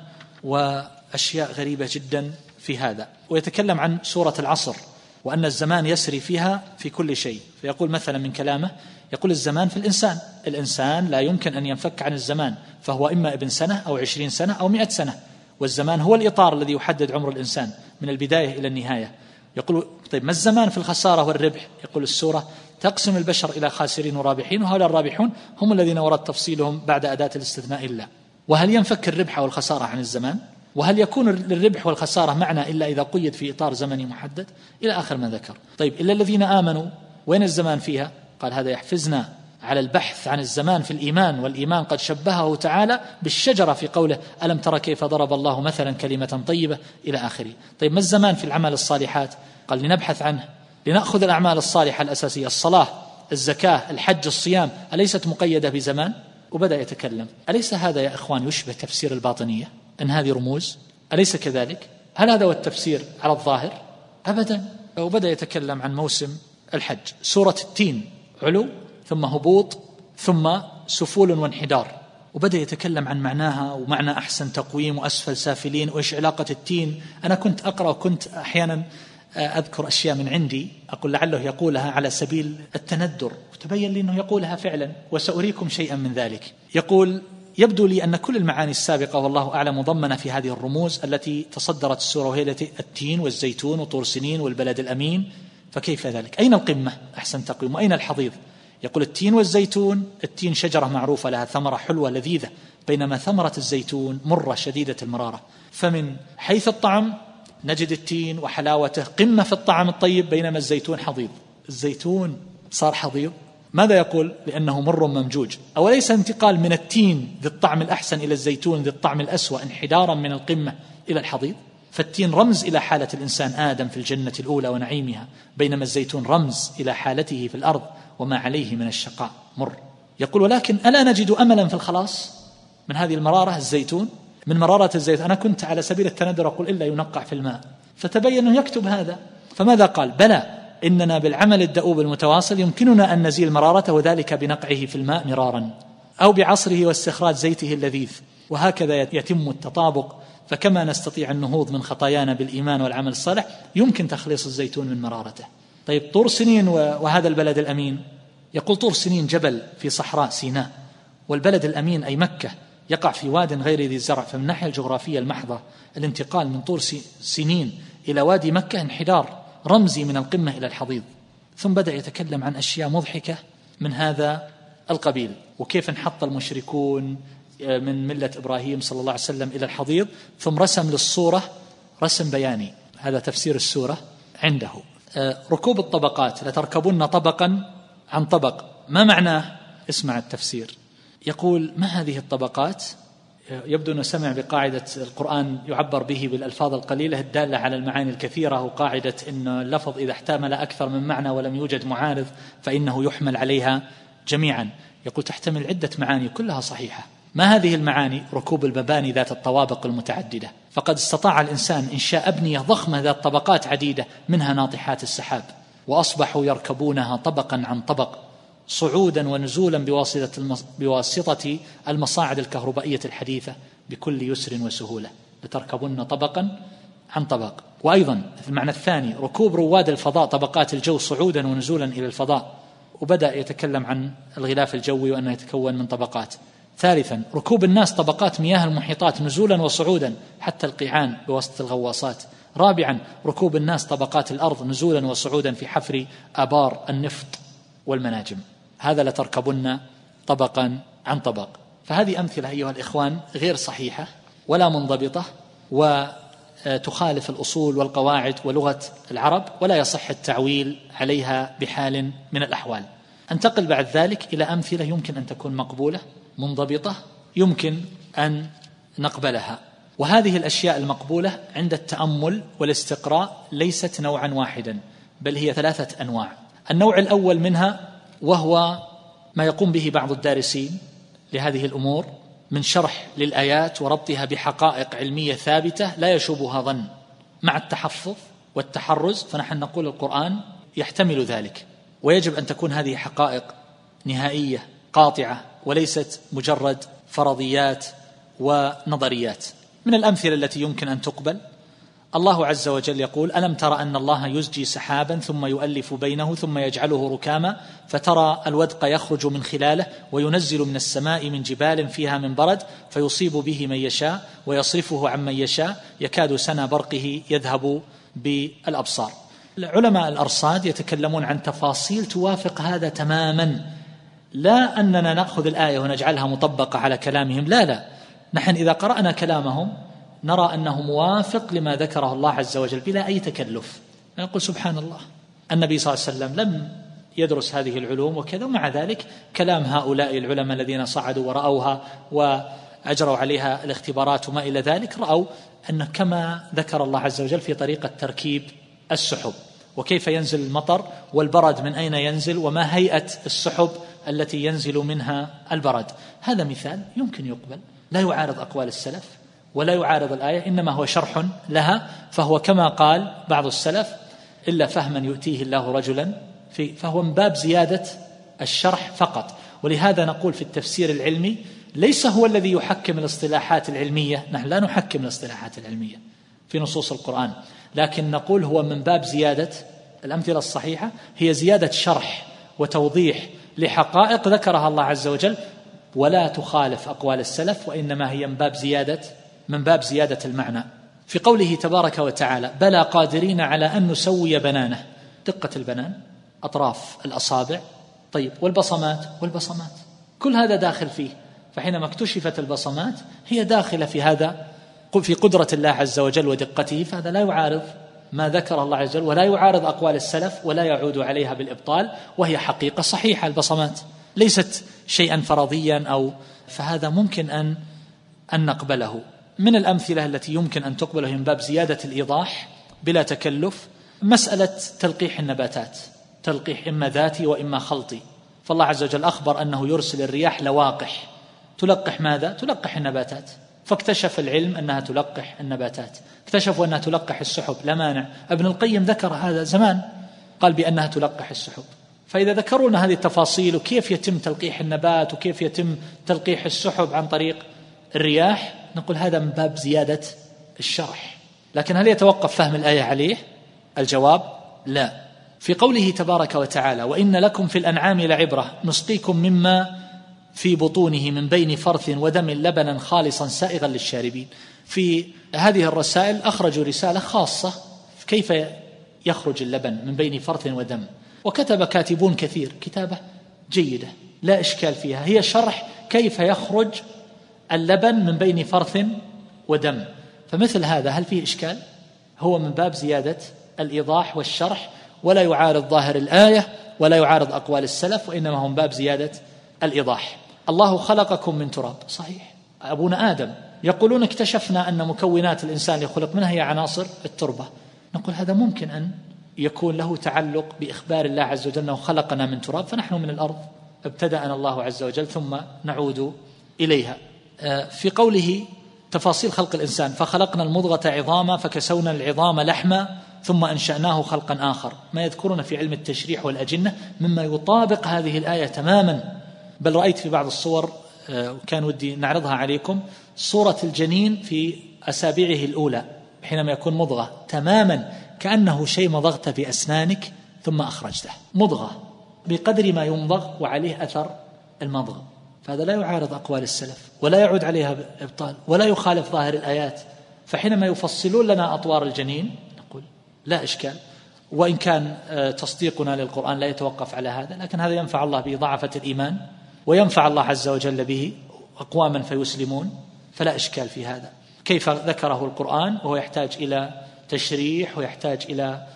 S1: وأشياء غريبة جدا في هذا. ويتكلم عن سورة العصر وأن الزمان يسري فيها في كل شيء، فيقول مثلا من كلامه، يقول الزمان في الإنسان، الإنسان لا يمكن أن ينفك عن الزمان، فهو إما ابن سنة أو عشرين سنة أو مئة سنة، والزمان هو الإطار الذي يحدد عمر الإنسان من البداية إلى النهاية. يقول طيب ما الزمان في الخسارة والربح؟ يقول السورة تقسم البشر إلى خاسرين ورابحين، وهؤلاء الرابحون هم الذين ورد تفصيلهم بعد أداة الاستثناء إلا. وهل ينفك الربح والخسارة عن الزمان؟ وهل يكون للربح والخسارة معنى إلا إذا قيد في إطار زمني محدد؟ إلى آخر ما ذكر. طيب إلا الذين آمنوا، وين الزمان فيها؟ قال هذا يحفزنا على البحث عن الزمان في الإيمان، والإيمان قد شبهه تعالى بالشجرة في قوله ألم تر كيف ضرب الله مثلا كلمة طيبة إلى آخره. طيب ما الزمان في العمل الصالحات؟ قال لنبحث عنه، لنأخذ الأعمال الصالحة الأساسية، الصلاة، الزكاة، الحج، الصيام، أليست مقيدة بزمان؟ وبدأ يتكلم. أليس هذا يا إخوان يشبه تفسير الباطنية؟ أن هذه رموز؟ أليس كذلك؟ هل هذا هو التفسير على الظاهر؟ أبدا. وبدأ يتكلم عن موسم الحج، سورة التين، علو ثم هبوط ثم سفول وانحدار، وبدأ يتكلم عن معناها ومعنى أحسن تقويم وأسفل سافلين وإيش علاقة التين. أنا كنت أقرأ وكنت أحيانا أذكر أشياء من عندي أقول لعله يقولها على سبيل التندر، وتبين لي أنه يقولها فعلا، وسأريكم شيئا من ذلك. يقول يبدو لي أن كل المعاني السابقة والله أعلم مضمنة في هذه الرموز التي تصدرت السورة، وهي التين والزيتون وطور سنين والبلد الأمين، فكيف ذلك؟ أين القمة أحسن تقويم وأين الحضيض؟ يقول التين والزيتون، التين شجرة معروفة لها ثمرة حلوة لذيذة، بينما ثمرة الزيتون مرة شديدة المرارة، فمن حيث الطعم نجد التين وحلاوته قمة في الطعم الطيب، بينما الزيتون حضيض. الزيتون صار حضيض، ماذا يقول؟ لأنه مر ممجوج. أوليس انتقال من التين ذي الطعم الأحسن إلى الزيتون ذي الطعم الأسوأ انحدارا من القمة إلى الحضيض؟ فالتين رمز إلى حالة الإنسان آدم في الجنة الأولى ونعيمها، بينما الزيتون رمز إلى حالته في الأرض وما عليه من الشقاء مر. يقول ولكن ألا نجد أملا في الخلاص من هذه المرارة؟ الزيتون من مرارة الزيتون، أنا كنت على سبيل التندر أقول إلا ينقع في الماء، فتبين أنه يكتب هذا. فماذا قال؟ بلى إننا بالعمل الدؤوب المتواصل يمكننا أن نزيل مرارته، وذلك بنقعه في الماء مرارا أو بعصره واستخراج زيته اللذيذ، وهكذا يتم التطابق. فكما نستطيع النهوض من خطايانا بالإيمان والعمل الصالح، يمكن تخليص الزيتون من مرارته. طيب طور سنين وهذا البلد الأمين، يقول طور سنين جبل في صحراء سيناء، والبلد الأمين أي مكة يقع في واد غير ذي زرع، فمن الناحية الجغرافية المحضة الانتقال من طور سنين إلى وادي مكة انحدار رمزي من القمة إلى الحضيض. ثم بدأ يتكلم عن أشياء مضحكة من هذا القبيل، وكيف انحط المشركون من ملة إبراهيم صلى الله عليه وسلم إلى الحضيض، ثم رسم للصورة رسم بياني، هذا تفسير السورة عنده. ركوب الطبقات، لتركبن طبقا عن طبق، ما معناه؟ اسمع التفسير. يقول ما هذه الطبقات؟ يبدو أنه سمع بقاعدة القرآن يعبر به بالألفاظ القليلة الدالة على المعاني الكثيرة، وقاعدة أن اللفظ إذا احتمل أكثر من معنى ولم يوجد معارض فإنه يحمل عليها جميعا. يقول تحتمل عدة معاني كلها صحيحة. ما هذه المعاني؟ ركوب المباني ذات الطوابق المتعددة، فقد استطاع الإنسان إنشاء أبنية ضخمة ذات طبقات عديدة، منها ناطحات السحاب، وأصبحوا يركبونها طبقا عن طبق صعودا ونزولا بواسطة بواسطة المصاعد الكهربائية الحديثة بكل يسر وسهولة، لتركبن طبقا عن طبق. وأيضا المعنى الثاني ركوب رواد الفضاء طبقات الجو صعودا ونزولا إلى الفضاء، وبدأ يتكلم عن الغلاف الجوي وأنه يتكون من طبقات. ثالثا ركوب الناس طبقات مياه المحيطات نزولا وصعودا حتى القيعان بواسطة الغواصات. رابعا ركوب الناس طبقات الأرض نزولا وصعودا في حفر آبار النفط والمناجم. هذا لتركبن طبقا عن طبق. فهذه أمثلة أيها الإخوان غير صحيحة ولا منضبطة وتخالف الأصول والقواعد ولغة العرب، ولا يصح التعويل عليها بحال من الأحوال. انتقل بعد ذلك إلى أمثلة يمكن أن تكون مقبولة منضبطة يمكن أن نقبلها. وهذه الأشياء المقبولة عند التأمل والاستقراء ليست نوعا واحدا، بل هي ثلاثة أنواع. النوع الأول منها وهو ما يقوم به بعض الدارسين لهذه الأمور من شرح للآيات وربطها بحقائق علمية ثابتة لا يشوبها ظن، مع التحفظ والتحرز. فنحن نقول القرآن يحتمل ذلك، ويجب أن تكون هذه حقائق نهائية قاطعة وليست مجرد فرضيات ونظريات. من الأمثلة التي يمكن أن تقبل الله عز وجل يقول: ألم تر أن الله يزجي سحابا ثم يؤلف بينه ثم يجعله ركاما فترى الودق يخرج من خلاله وينزل من السماء من جبال فيها من برد فيصيب به من يشاء ويصرفه عن من يشاء يكاد سنا برقه يذهب بالأبصار. علماء الأرصاد يتكلمون عن تفاصيل توافق هذا تماما، لا أننا نأخذ الآية ونجعلها مطبقة على كلامهم، لا لا نحن إذا قرأنا كلامهم نرى أنه موافق لما ذكره الله عز وجل بلا أي تكلف. نقول سبحان الله، النبي صلى الله عليه وسلم لم يدرس هذه العلوم وكذا، ومع ذلك كلام هؤلاء العلماء الذين صعدوا ورأوها وأجروا عليها الاختبارات وما إلى ذلك رأوا أن كما ذكر الله عز وجل في طريقة تركيب السحب وكيف ينزل المطر والبرد من أين ينزل وما هيئة السحب التي ينزل منها البرد. هذا مثال يمكن يقبل، لا يعارض أقوال السلف ولا يعارض الآية، إنما هو شرح لها. فهو كما قال بعض السلف: إلا فهما يؤتيه الله رجلا في، فهو من باب زيادة الشرح فقط. ولهذا نقول في التفسير العلمي ليس هو الذي يحكم الاصطلاحات العلمية، نحن لا نحكم الاصطلاحات العلمية في نصوص القرآن، لكن نقول هو من باب زيادة الأمثلة الصحيحة، هي زيادة شرح وتوضيح لحقائق ذكرها الله عز وجل ولا تخالف أقوال السلف، وإنما هي من باب زيادة من باب زيادة المعنى. في قوله تبارك وتعالى: بلى قادرين على أن نسوي بنانه، دقة البنان أطراف الأصابع، طيب والبصمات والبصمات كل هذا داخل فيه. فحينما اكتشفت البصمات هي داخلة في هذا، في قدرة الله عز وجل ودقته، فهذا لا يعارض ما ذكر الله عز وجل ولا يعارض أقوال السلف ولا يعود عليها بالإبطال، وهي حقيقة صحيحة. البصمات ليست شيئا فرضيا أو، فهذا ممكن أن أن نقبله. من الأمثلة التي يمكن أن تقبله من باب زيادة الإيضاح بلا تكلف مسألة تلقيح النباتات، تلقيح إما ذاتي وإما خلطي. فالله عز وجل أخبر أنه يرسل الرياح لواقح تلقح ماذا؟ تلقح النباتات، فاكتشف العلم أنها تلقح النباتات، اكتشفوا أنها تلقح السحب، لا مانع. ابن القيم ذكر هذا زمان، قال بأنها تلقح السحب. فإذا ذكرونا هذه التفاصيل وكيف يتم تلقيح النبات وكيف يتم تلقيح السحب عن طريق الرياح، نقول هذا من باب زيادة الشرح. لكن هل يتوقف فهم الآية عليه؟ الجواب لا. في قوله تبارك وتعالى: وإن لكم في الأنعام لعبرة نسقيكم مما في بطونه من بين فرث ودم لبنا خالصا سائغا للشاربين. في هذه الرسائل أخرجوا رسالة خاصة كيف يخرج اللبن من بين فرث ودم، وكتب كاتبون كثير كتابة جيدة لا إشكال فيها، هي شرح كيف يخرج اللبن من بين فرث ودم. فمثل هذا هل فيه إشكال؟ هو من باب زيادة الإيضاح والشرح، ولا يعارض ظاهر الآية ولا يعارض أقوال السلف، وإنما هو من باب زيادة الإيضاح. الله خلقكم من تراب، صحيح، أبونا آدم. يقولون اكتشفنا أن مكونات الإنسان يخلق منها هي عناصر التربة. نقول هذا ممكن أن يكون له تعلق بإخبار الله عز وجل أنه خلقنا من تراب، فنحن من الأرض ابتدأنا الله عز وجل ثم نعود إليها. في قوله تفاصيل خلق الإنسان: فخلقنا المضغة عظاما فكسونا العظام لحما ثم أنشأناه خلقا آخر. ما يذكرون في علم التشريح والأجنة مما يطابق هذه الآية تماما. بل رأيت في بعض الصور وكان ودي نعرضها عليكم صورة الجنين في أسابيعه الأولى حينما يكون مضغة، تماما كأنه شيء مضغته بأسنانك ثم أخرجته، مضغة بقدر ما يمضغ وعليه أثر المضغ. فهذا لا يعارض أقوال السلف ولا يعود عليها بإبطال ولا يخالف ظاهر الآيات. فحينما يفصلون لنا أطوار الجنين نقول لا إشكال، وإن كان تصديقنا للقرآن لا يتوقف على هذا، لكن هذا ينفع الله به ضعفة الإيمان وينفع الله عز وجل به أقواما فيسلمون، فلا إشكال في هذا. كيف ذكره القرآن وهو يحتاج إلى تشريح ويحتاج إلى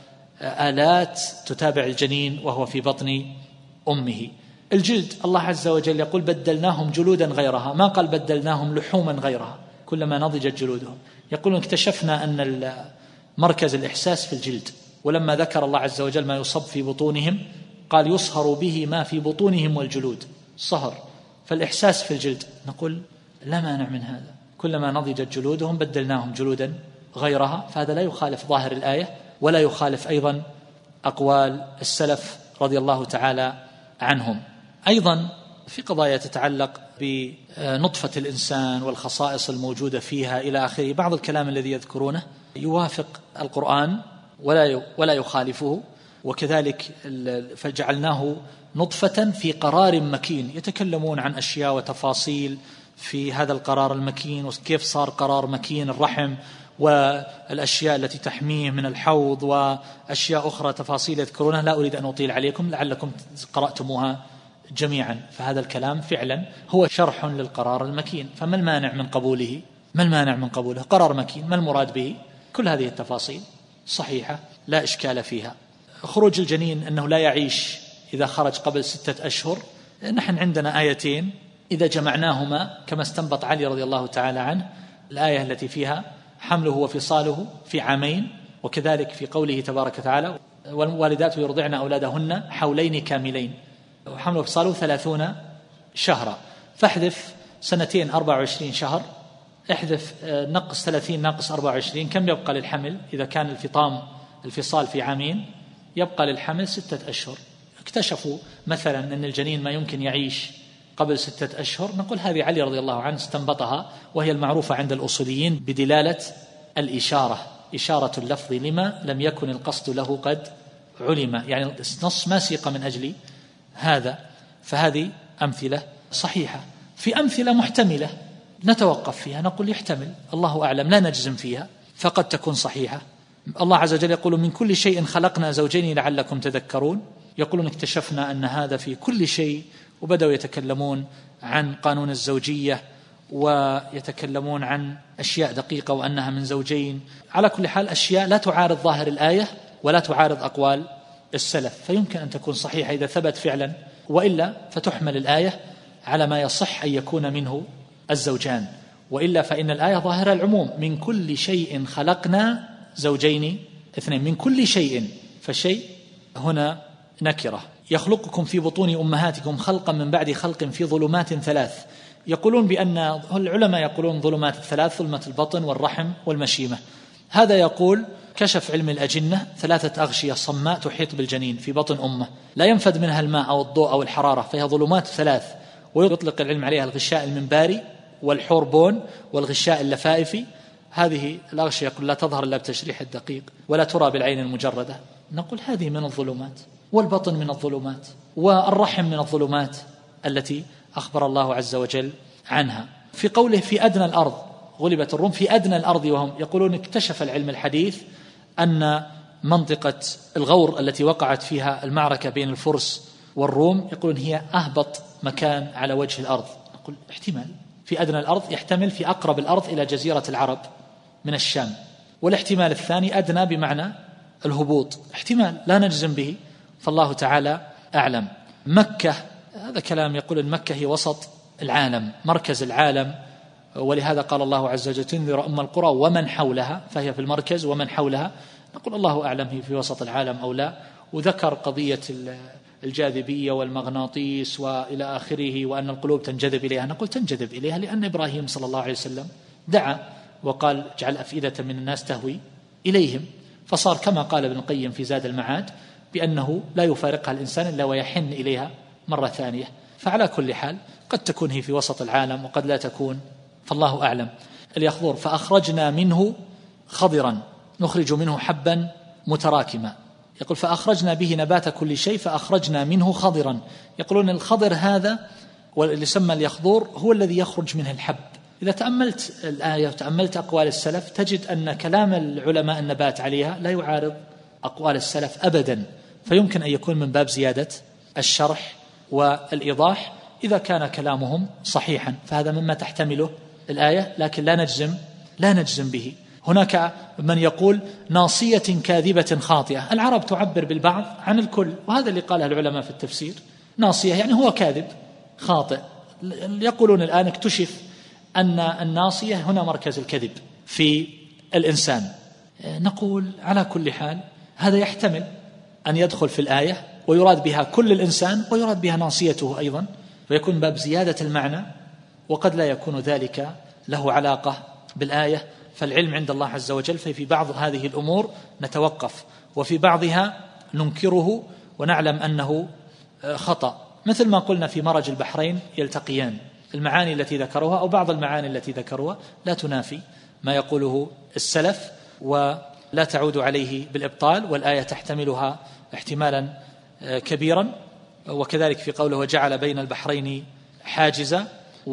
S1: آلات تتابع الجنين وهو في بطن أمه. الجلد الله عز وجل يقول بدلناهم جلودا غيرها، ما قال بدلناهم لحوما غيرها كلما نضجت جلودهم. يقولون اكتشفنا أن مركز الإحساس في الجلد، ولما ذكر الله عز وجل ما يصب في بطونهم قال يصهر به ما في بطونهم والجلود، صهر، فالإحساس في الجلد. نقول لا مانع من هذا، كلما نضجت جلودهم بدلناهم جلودا غيرها، فهذا لا يخالف ظاهر الآية ولا يخالف أيضا أقوال السلف رضي الله تعالى عنهم. أيضا في قضايا تتعلق بنطفة الإنسان والخصائص الموجودة فيها إلى آخره، بعض الكلام الذي يذكرونه يوافق القرآن ولا ولا يخالفه. وكذلك فجعلناه نطفة في قرار مكين، يتكلمون عن أشياء وتفاصيل في هذا القرار المكين وكيف صار قرار مكين الرحم والأشياء التي تحميه من الحوض وأشياء أخرى تفاصيل يذكرونها، لا أريد أن أطيل عليكم لعلكم قرأتموها جميعا. فهذا الكلام فعلا هو شرح للقرار المكين، فما المانع من قبوله؟ ما المانع من قبوله؟ قرار مكين، ما المراد به؟ كل هذه التفاصيل صحيحة لا إشكال فيها. خروج الجنين أنه لا يعيش إذا خرج قبل ستة أشهر، نحن عندنا آيتين إذا جمعناهما كما استنبط علي رضي الله تعالى عنه، الآية التي فيها حمله وفصاله في عامين، وكذلك في قوله تبارك وتعالى والوالدات يرضعن أولادهن حولين كاملين، وحمله وفصاله ثلاثون شهرا، فاحذف سنتين أربع وعشرين شهر، احذف نقص ثلاثين ناقص أربع وعشرين، كم يبقى للحمل؟ إذا كان الفطام الفصال في عامين يبقى للحمل ستة أشهر. اكتشفوا مثلا أن الجنين ما يمكن يعيش قبل ستة أشهر، نقول هذه علي رضي الله عنه استنبطها، وهي المعروفة عند الأصوليين بدلالة الإشارة، إشارة اللفظ لما لم يكن القصد له قد علم، يعني النص ما سيق من أجل هذا. فهذه أمثلة صحيحة. في أمثلة محتملة نتوقف فيها، نقول يحتمل، الله أعلم، لا نجزم فيها، فقد تكون صحيحة. الله عز وجل يقول من كل شيء خلقنا زوجين لعلكم تذكرون، يقولون اكتشفنا أن هذا في كل شيء، وبدأوا يتكلمون عن قانون الزوجية ويتكلمون عن أشياء دقيقة وأنها من زوجين. على كل حال أشياء لا تعارض ظاهر الآية ولا تعارض أقوال السلف، فيمكن أن تكون صحيحة إذا ثبت فعلا، وإلا فتحمل الآية على ما يصح أن يكون منه الزوجان، وإلا فإن الآية ظاهرة العموم، من كل شيء خلقنا زوجين اثنين، من كل شيء، فالشيء هنا نكرة. يخلقكم في بطون أمهاتكم خلقا من بعد خلق في ظلمات ثلاث. يقولون بأن العلماء يقولون ظلمات الثلاث، ظلمة البطن والرحم والمشيمة. هذا يقول كشف علم الأجنة ثلاثة أغشية صماء تحيط بالجنين في بطن أمه لا ينفذ منها الماء أو الضوء أو الحرارة، فهي ظلمات ثلاث، ويطلق العلم عليها الغشاء المنباري والحوربون والغشاء اللفائفي. هذه الأغشية يقول لا تظهر إلا بتشريح الدقيق ولا ترى بالعين المجردة. نقول هذه من الظلمات، والبطن من الظلمات، والرحم من الظلمات التي أخبر الله عز وجل عنها. في قوله في أدنى الأرض غلبت الروم، في أدنى الأرض، وهم يقولون اكتشف العلم الحديث أن منطقة الغور التي وقعت فيها المعركة بين الفرس والروم يقولون هي أهبط مكان على وجه الأرض. نقول احتمال في أدنى الأرض يحتمل في أقرب الأرض إلى جزيرة العرب من الشام، والاحتمال الثاني أدنى بمعنى الهبوط، احتمال لا نجزم به، فالله تعالى أعلم. مكة هذا كلام، يقول المكة هي وسط العالم، مركز العالم، ولهذا قال الله عز وجل تنذر أم القرى ومن حولها، فهي في المركز ومن حولها. نقول الله أعلم هي في وسط العالم أو لا. وذكر قضية الجاذبية والمغناطيس وإلى آخره، وأن القلوب تنجذب إليها. نقول تنجذب إليها لأن إبراهيم صلى الله عليه وسلم دعا وقال اجعل أفئدة من الناس تهوي إليهم، فصار كما قال ابن القيم في زاد المعاد بأنه لا يفارقها الإنسان إلا ويحن إليها مرة ثانية. فعلى كل حال قد تكون هي في وسط العالم وقد لا تكون، فالله أعلم. اليخضر فأخرجنا منه خضرا نخرج منه حبا متراكما. يقول فأخرجنا به نبات كل شيء فأخرجنا منه خضرا. يقولون الخضر هذا واللي يسمى اليخضور هو الذي يخرج منه الحب. إذا تأملت الآية وتأملت أقوال السلف تجد أن كلام العلماء النبات عليها لا يعارض أقوال السلف أبدا، فيمكن أن يكون من باب زيادة الشرح والإيضاح إذا كان كلامهم صحيحا، فهذا مما تحتمله الآية، لكن لا نجزم لا نجزم به. هناك من يقول ناصية كاذبة خاطئة، العرب تعبر بالبعض عن الكل، وهذا اللي قاله العلماء في التفسير، ناصية يعني هو كاذب خاطئ. يقولون الآن اكتشف أن الناصية هنا مركز الكذب في الإنسان. نقول على كل حال هذا يحتمل أن يدخل في الآية ويراد بها كل الإنسان ويراد بها ناصيته أيضا، فيكون باب زيادة المعنى، وقد لا يكون ذلك له علاقة بالآية. فالعلم عند الله عز وجل، ففي بعض هذه الأمور نتوقف وفي بعضها ننكره ونعلم أنه خطأ، مثل ما قلنا في مرج البحرين يلتقيان، المعاني التي ذكروها أو بعض المعاني التي ذكروها لا تنافي ما يقوله السلف ولا تعود عليه بالإبطال، والآية تحتملها احتمالا كبيرا. وكذلك في قوله وجعل بين البحرين حاجزا،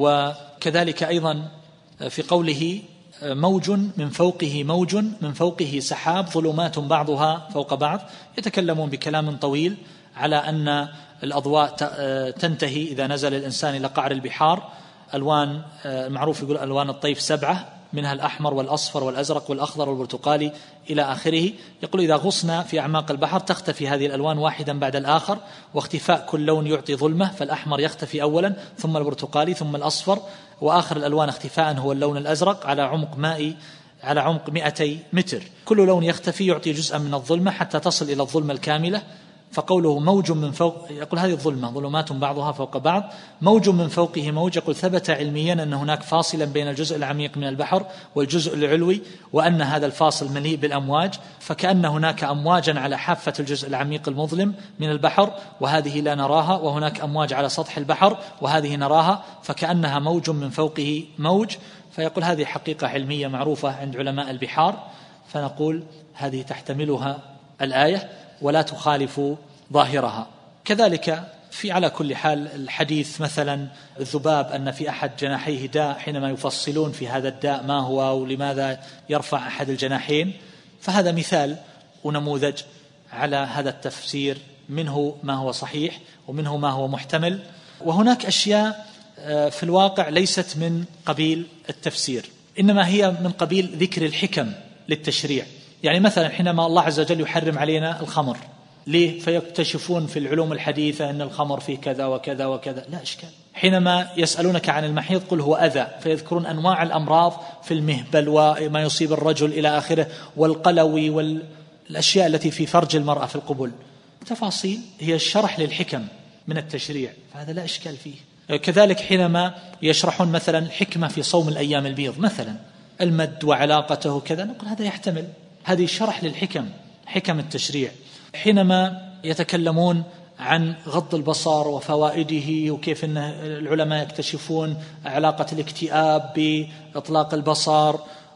S1: وكذلك أيضا في قوله موج من فوقه موج من فوقه سحاب ظلمات بعضها فوق بعض، يتكلمون بكلام طويل على أن الأضواء تنتهي إذا نزل الإنسان إلى قعر البحار. ألوان المعروف يقول ألوان الطيف سبعة، منها الأحمر والأصفر والأزرق والأخضر والبرتقالي إلى آخره. يقول إذا غصنا في أعماق البحر تختفي هذه الألوان واحدا بعد الآخر، واختفاء كل لون يعطي ظلمة، فالأحمر يختفي أولا ثم البرتقالي ثم الأصفر، وآخر الألوان اختفاء هو اللون الأزرق على عمق مائي على عمق مئتي متر. كل لون يختفي يعطي جزءا من الظلمة حتى تصل إلى الظلمة الكاملة. فقوله موج من فوق، يقول هذه الظلمة ظلمات بعضها فوق بعض، موج من فوقه موج، يقول ثبت علميا أن هناك فاصلا بين الجزء العميق من البحر والجزء العلوي، وأن هذا الفاصل مليء بالأمواج، فكأن هناك أمواجا على حافة الجزء العميق المظلم من البحر وهذه لا نراها، وهناك أمواج على سطح البحر وهذه نراها، فكأنها موج من فوقه موج. فيقول هذه حقيقة علمية معروفة عند علماء البحار، فنقول هذه تحتملها الآية ولا تخالف ظاهرها. كذلك في على كل حال الحديث مثلا الذباب أن في أحد جناحيه داء، حينما يفصلون في هذا الداء ما هو ولماذا يرفع أحد الجناحين، فهذا مثال ونموذج على هذا التفسير، منه ما هو صحيح ومنه ما هو محتمل. وهناك أشياء في الواقع ليست من قبيل التفسير، إنما هي من قبيل ذكر الحكم للتشريع. يعني مثلا حينما الله عز وجل يحرم علينا الخمر، ليه؟ فيكتشفون في العلوم الحديثة أن الخمر فيه كذا وكذا وكذا، لا إشكال. حينما يسألونك عن المحيض قل هو أذى، فيذكرون أنواع الأمراض في المهبل وما يصيب الرجل إلى آخره، والقلوي والأشياء التي في فرج المرأة في القبل، تفاصيل هي الشرح للحكم من التشريع، فهذا لا إشكال فيه. كذلك حينما يشرحون مثلا الحكمة في صوم الأيام البيض مثلا، المد وعلاقته كذا، نقول هذا يحتمل، هذه شرح للحكم، حكم التشريع. حينما يتكلمون عن غض البصر وفوائده وكيف أن العلماء يكتشفون علاقة الاكتئاب بإطلاق البصر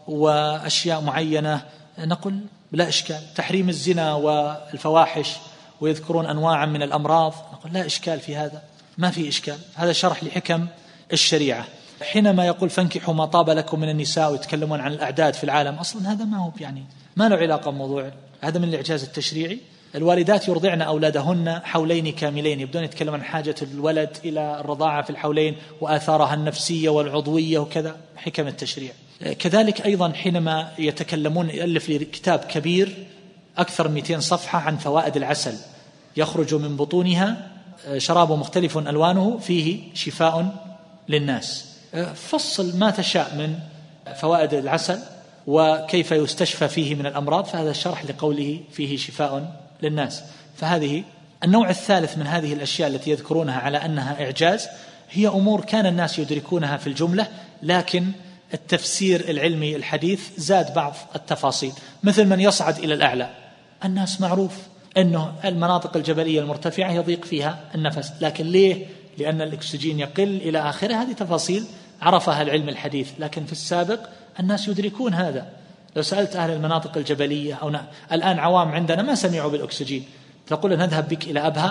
S1: وأشياء معينة، نقول لا إشكال. تحريم الزنا والفواحش ويذكرون أنواعا من الأمراض، نقول لا إشكال في هذا، ما في إشكال، هذا شرح لحكم الشريعة. حينما يقول فانكحوا ما طاب لكم من النساء ويتكلمون عن الأعداد في العالم، أصلا هذا ما هو يعني ما له علاقة بموضوع، هذا من الإعجاز التشريعي. الوالدات يرضعن أولادهن حولين كاملين، يبدون يتكلمون عن حاجة الولد إلى الرضاعة في الحولين وآثارها النفسية والعضوية وكذا، حكم التشريع. كذلك أيضا حينما يتكلمون، يألف لي كتاب كبير أكثر من مئتين صفحة عن فوائد العسل، يخرج من بطونها شراب مختلف ألوانه فيه شفاء للناس، فصل ما تشاء من فوائد العسل وكيف يستشفى فيه من الأمراض، فهذا الشرح لقوله فيه شفاء للناس. فهذه النوع الثالث من هذه الأشياء التي يذكرونها على أنها إعجاز، هي أمور كان الناس يدركونها في الجملة، لكن التفسير العلمي الحديث زاد بعض التفاصيل، مثل من يصعد إلى الأعلى. الناس معروف أنه المناطق الجبلية المرتفعة يضيق فيها النفس، لكن ليه؟ لأن الأكسجين يقل إلى آخره. هذه تفاصيل عرفها العلم الحديث، لكن في السابق الناس يدركون هذا. لو سألت أهل المناطق الجبلية أو نا... الآن عوام عندنا ما سمعوا بالأكسجين، تقول نذهب بك إلى أبها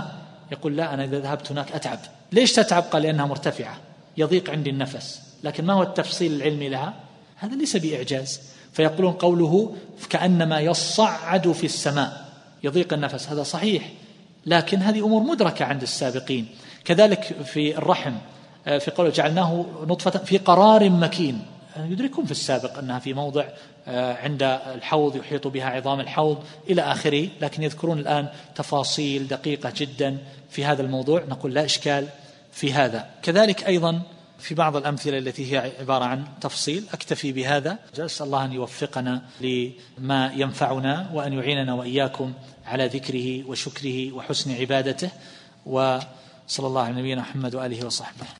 S1: يقول لا أنا إذا ذهبت هناك أتعب. ليش تتعب؟ قال لأنها مرتفعة يضيق عندي النفس. لكن ما هو التفصيل العلمي لها؟ هذا ليس بإعجاز. فيقولون قوله كأنما يصعد في السماء يضيق النفس، هذا صحيح، لكن هذه أمور مدركة عند السابقين. كذلك في الرحم في قوله جعلناه نطفة في قرار مكين، يدركون في السابق أنها في موضع عند الحوض يحيط بها عظام الحوض إلى آخره، لكن يذكرون الآن تفاصيل دقيقة جدا في هذا الموضوع. نقول لا إشكال في هذا. كذلك أيضا في بعض الأمثلة التي هي عبارة عن تفصيل. أكتفي بهذا، أسأل الله أن يوفقنا لما ينفعنا وأن يعيننا وإياكم على ذكره وشكره وحسن عبادته، وصلى الله على نبينا محمد وآله وصحبه.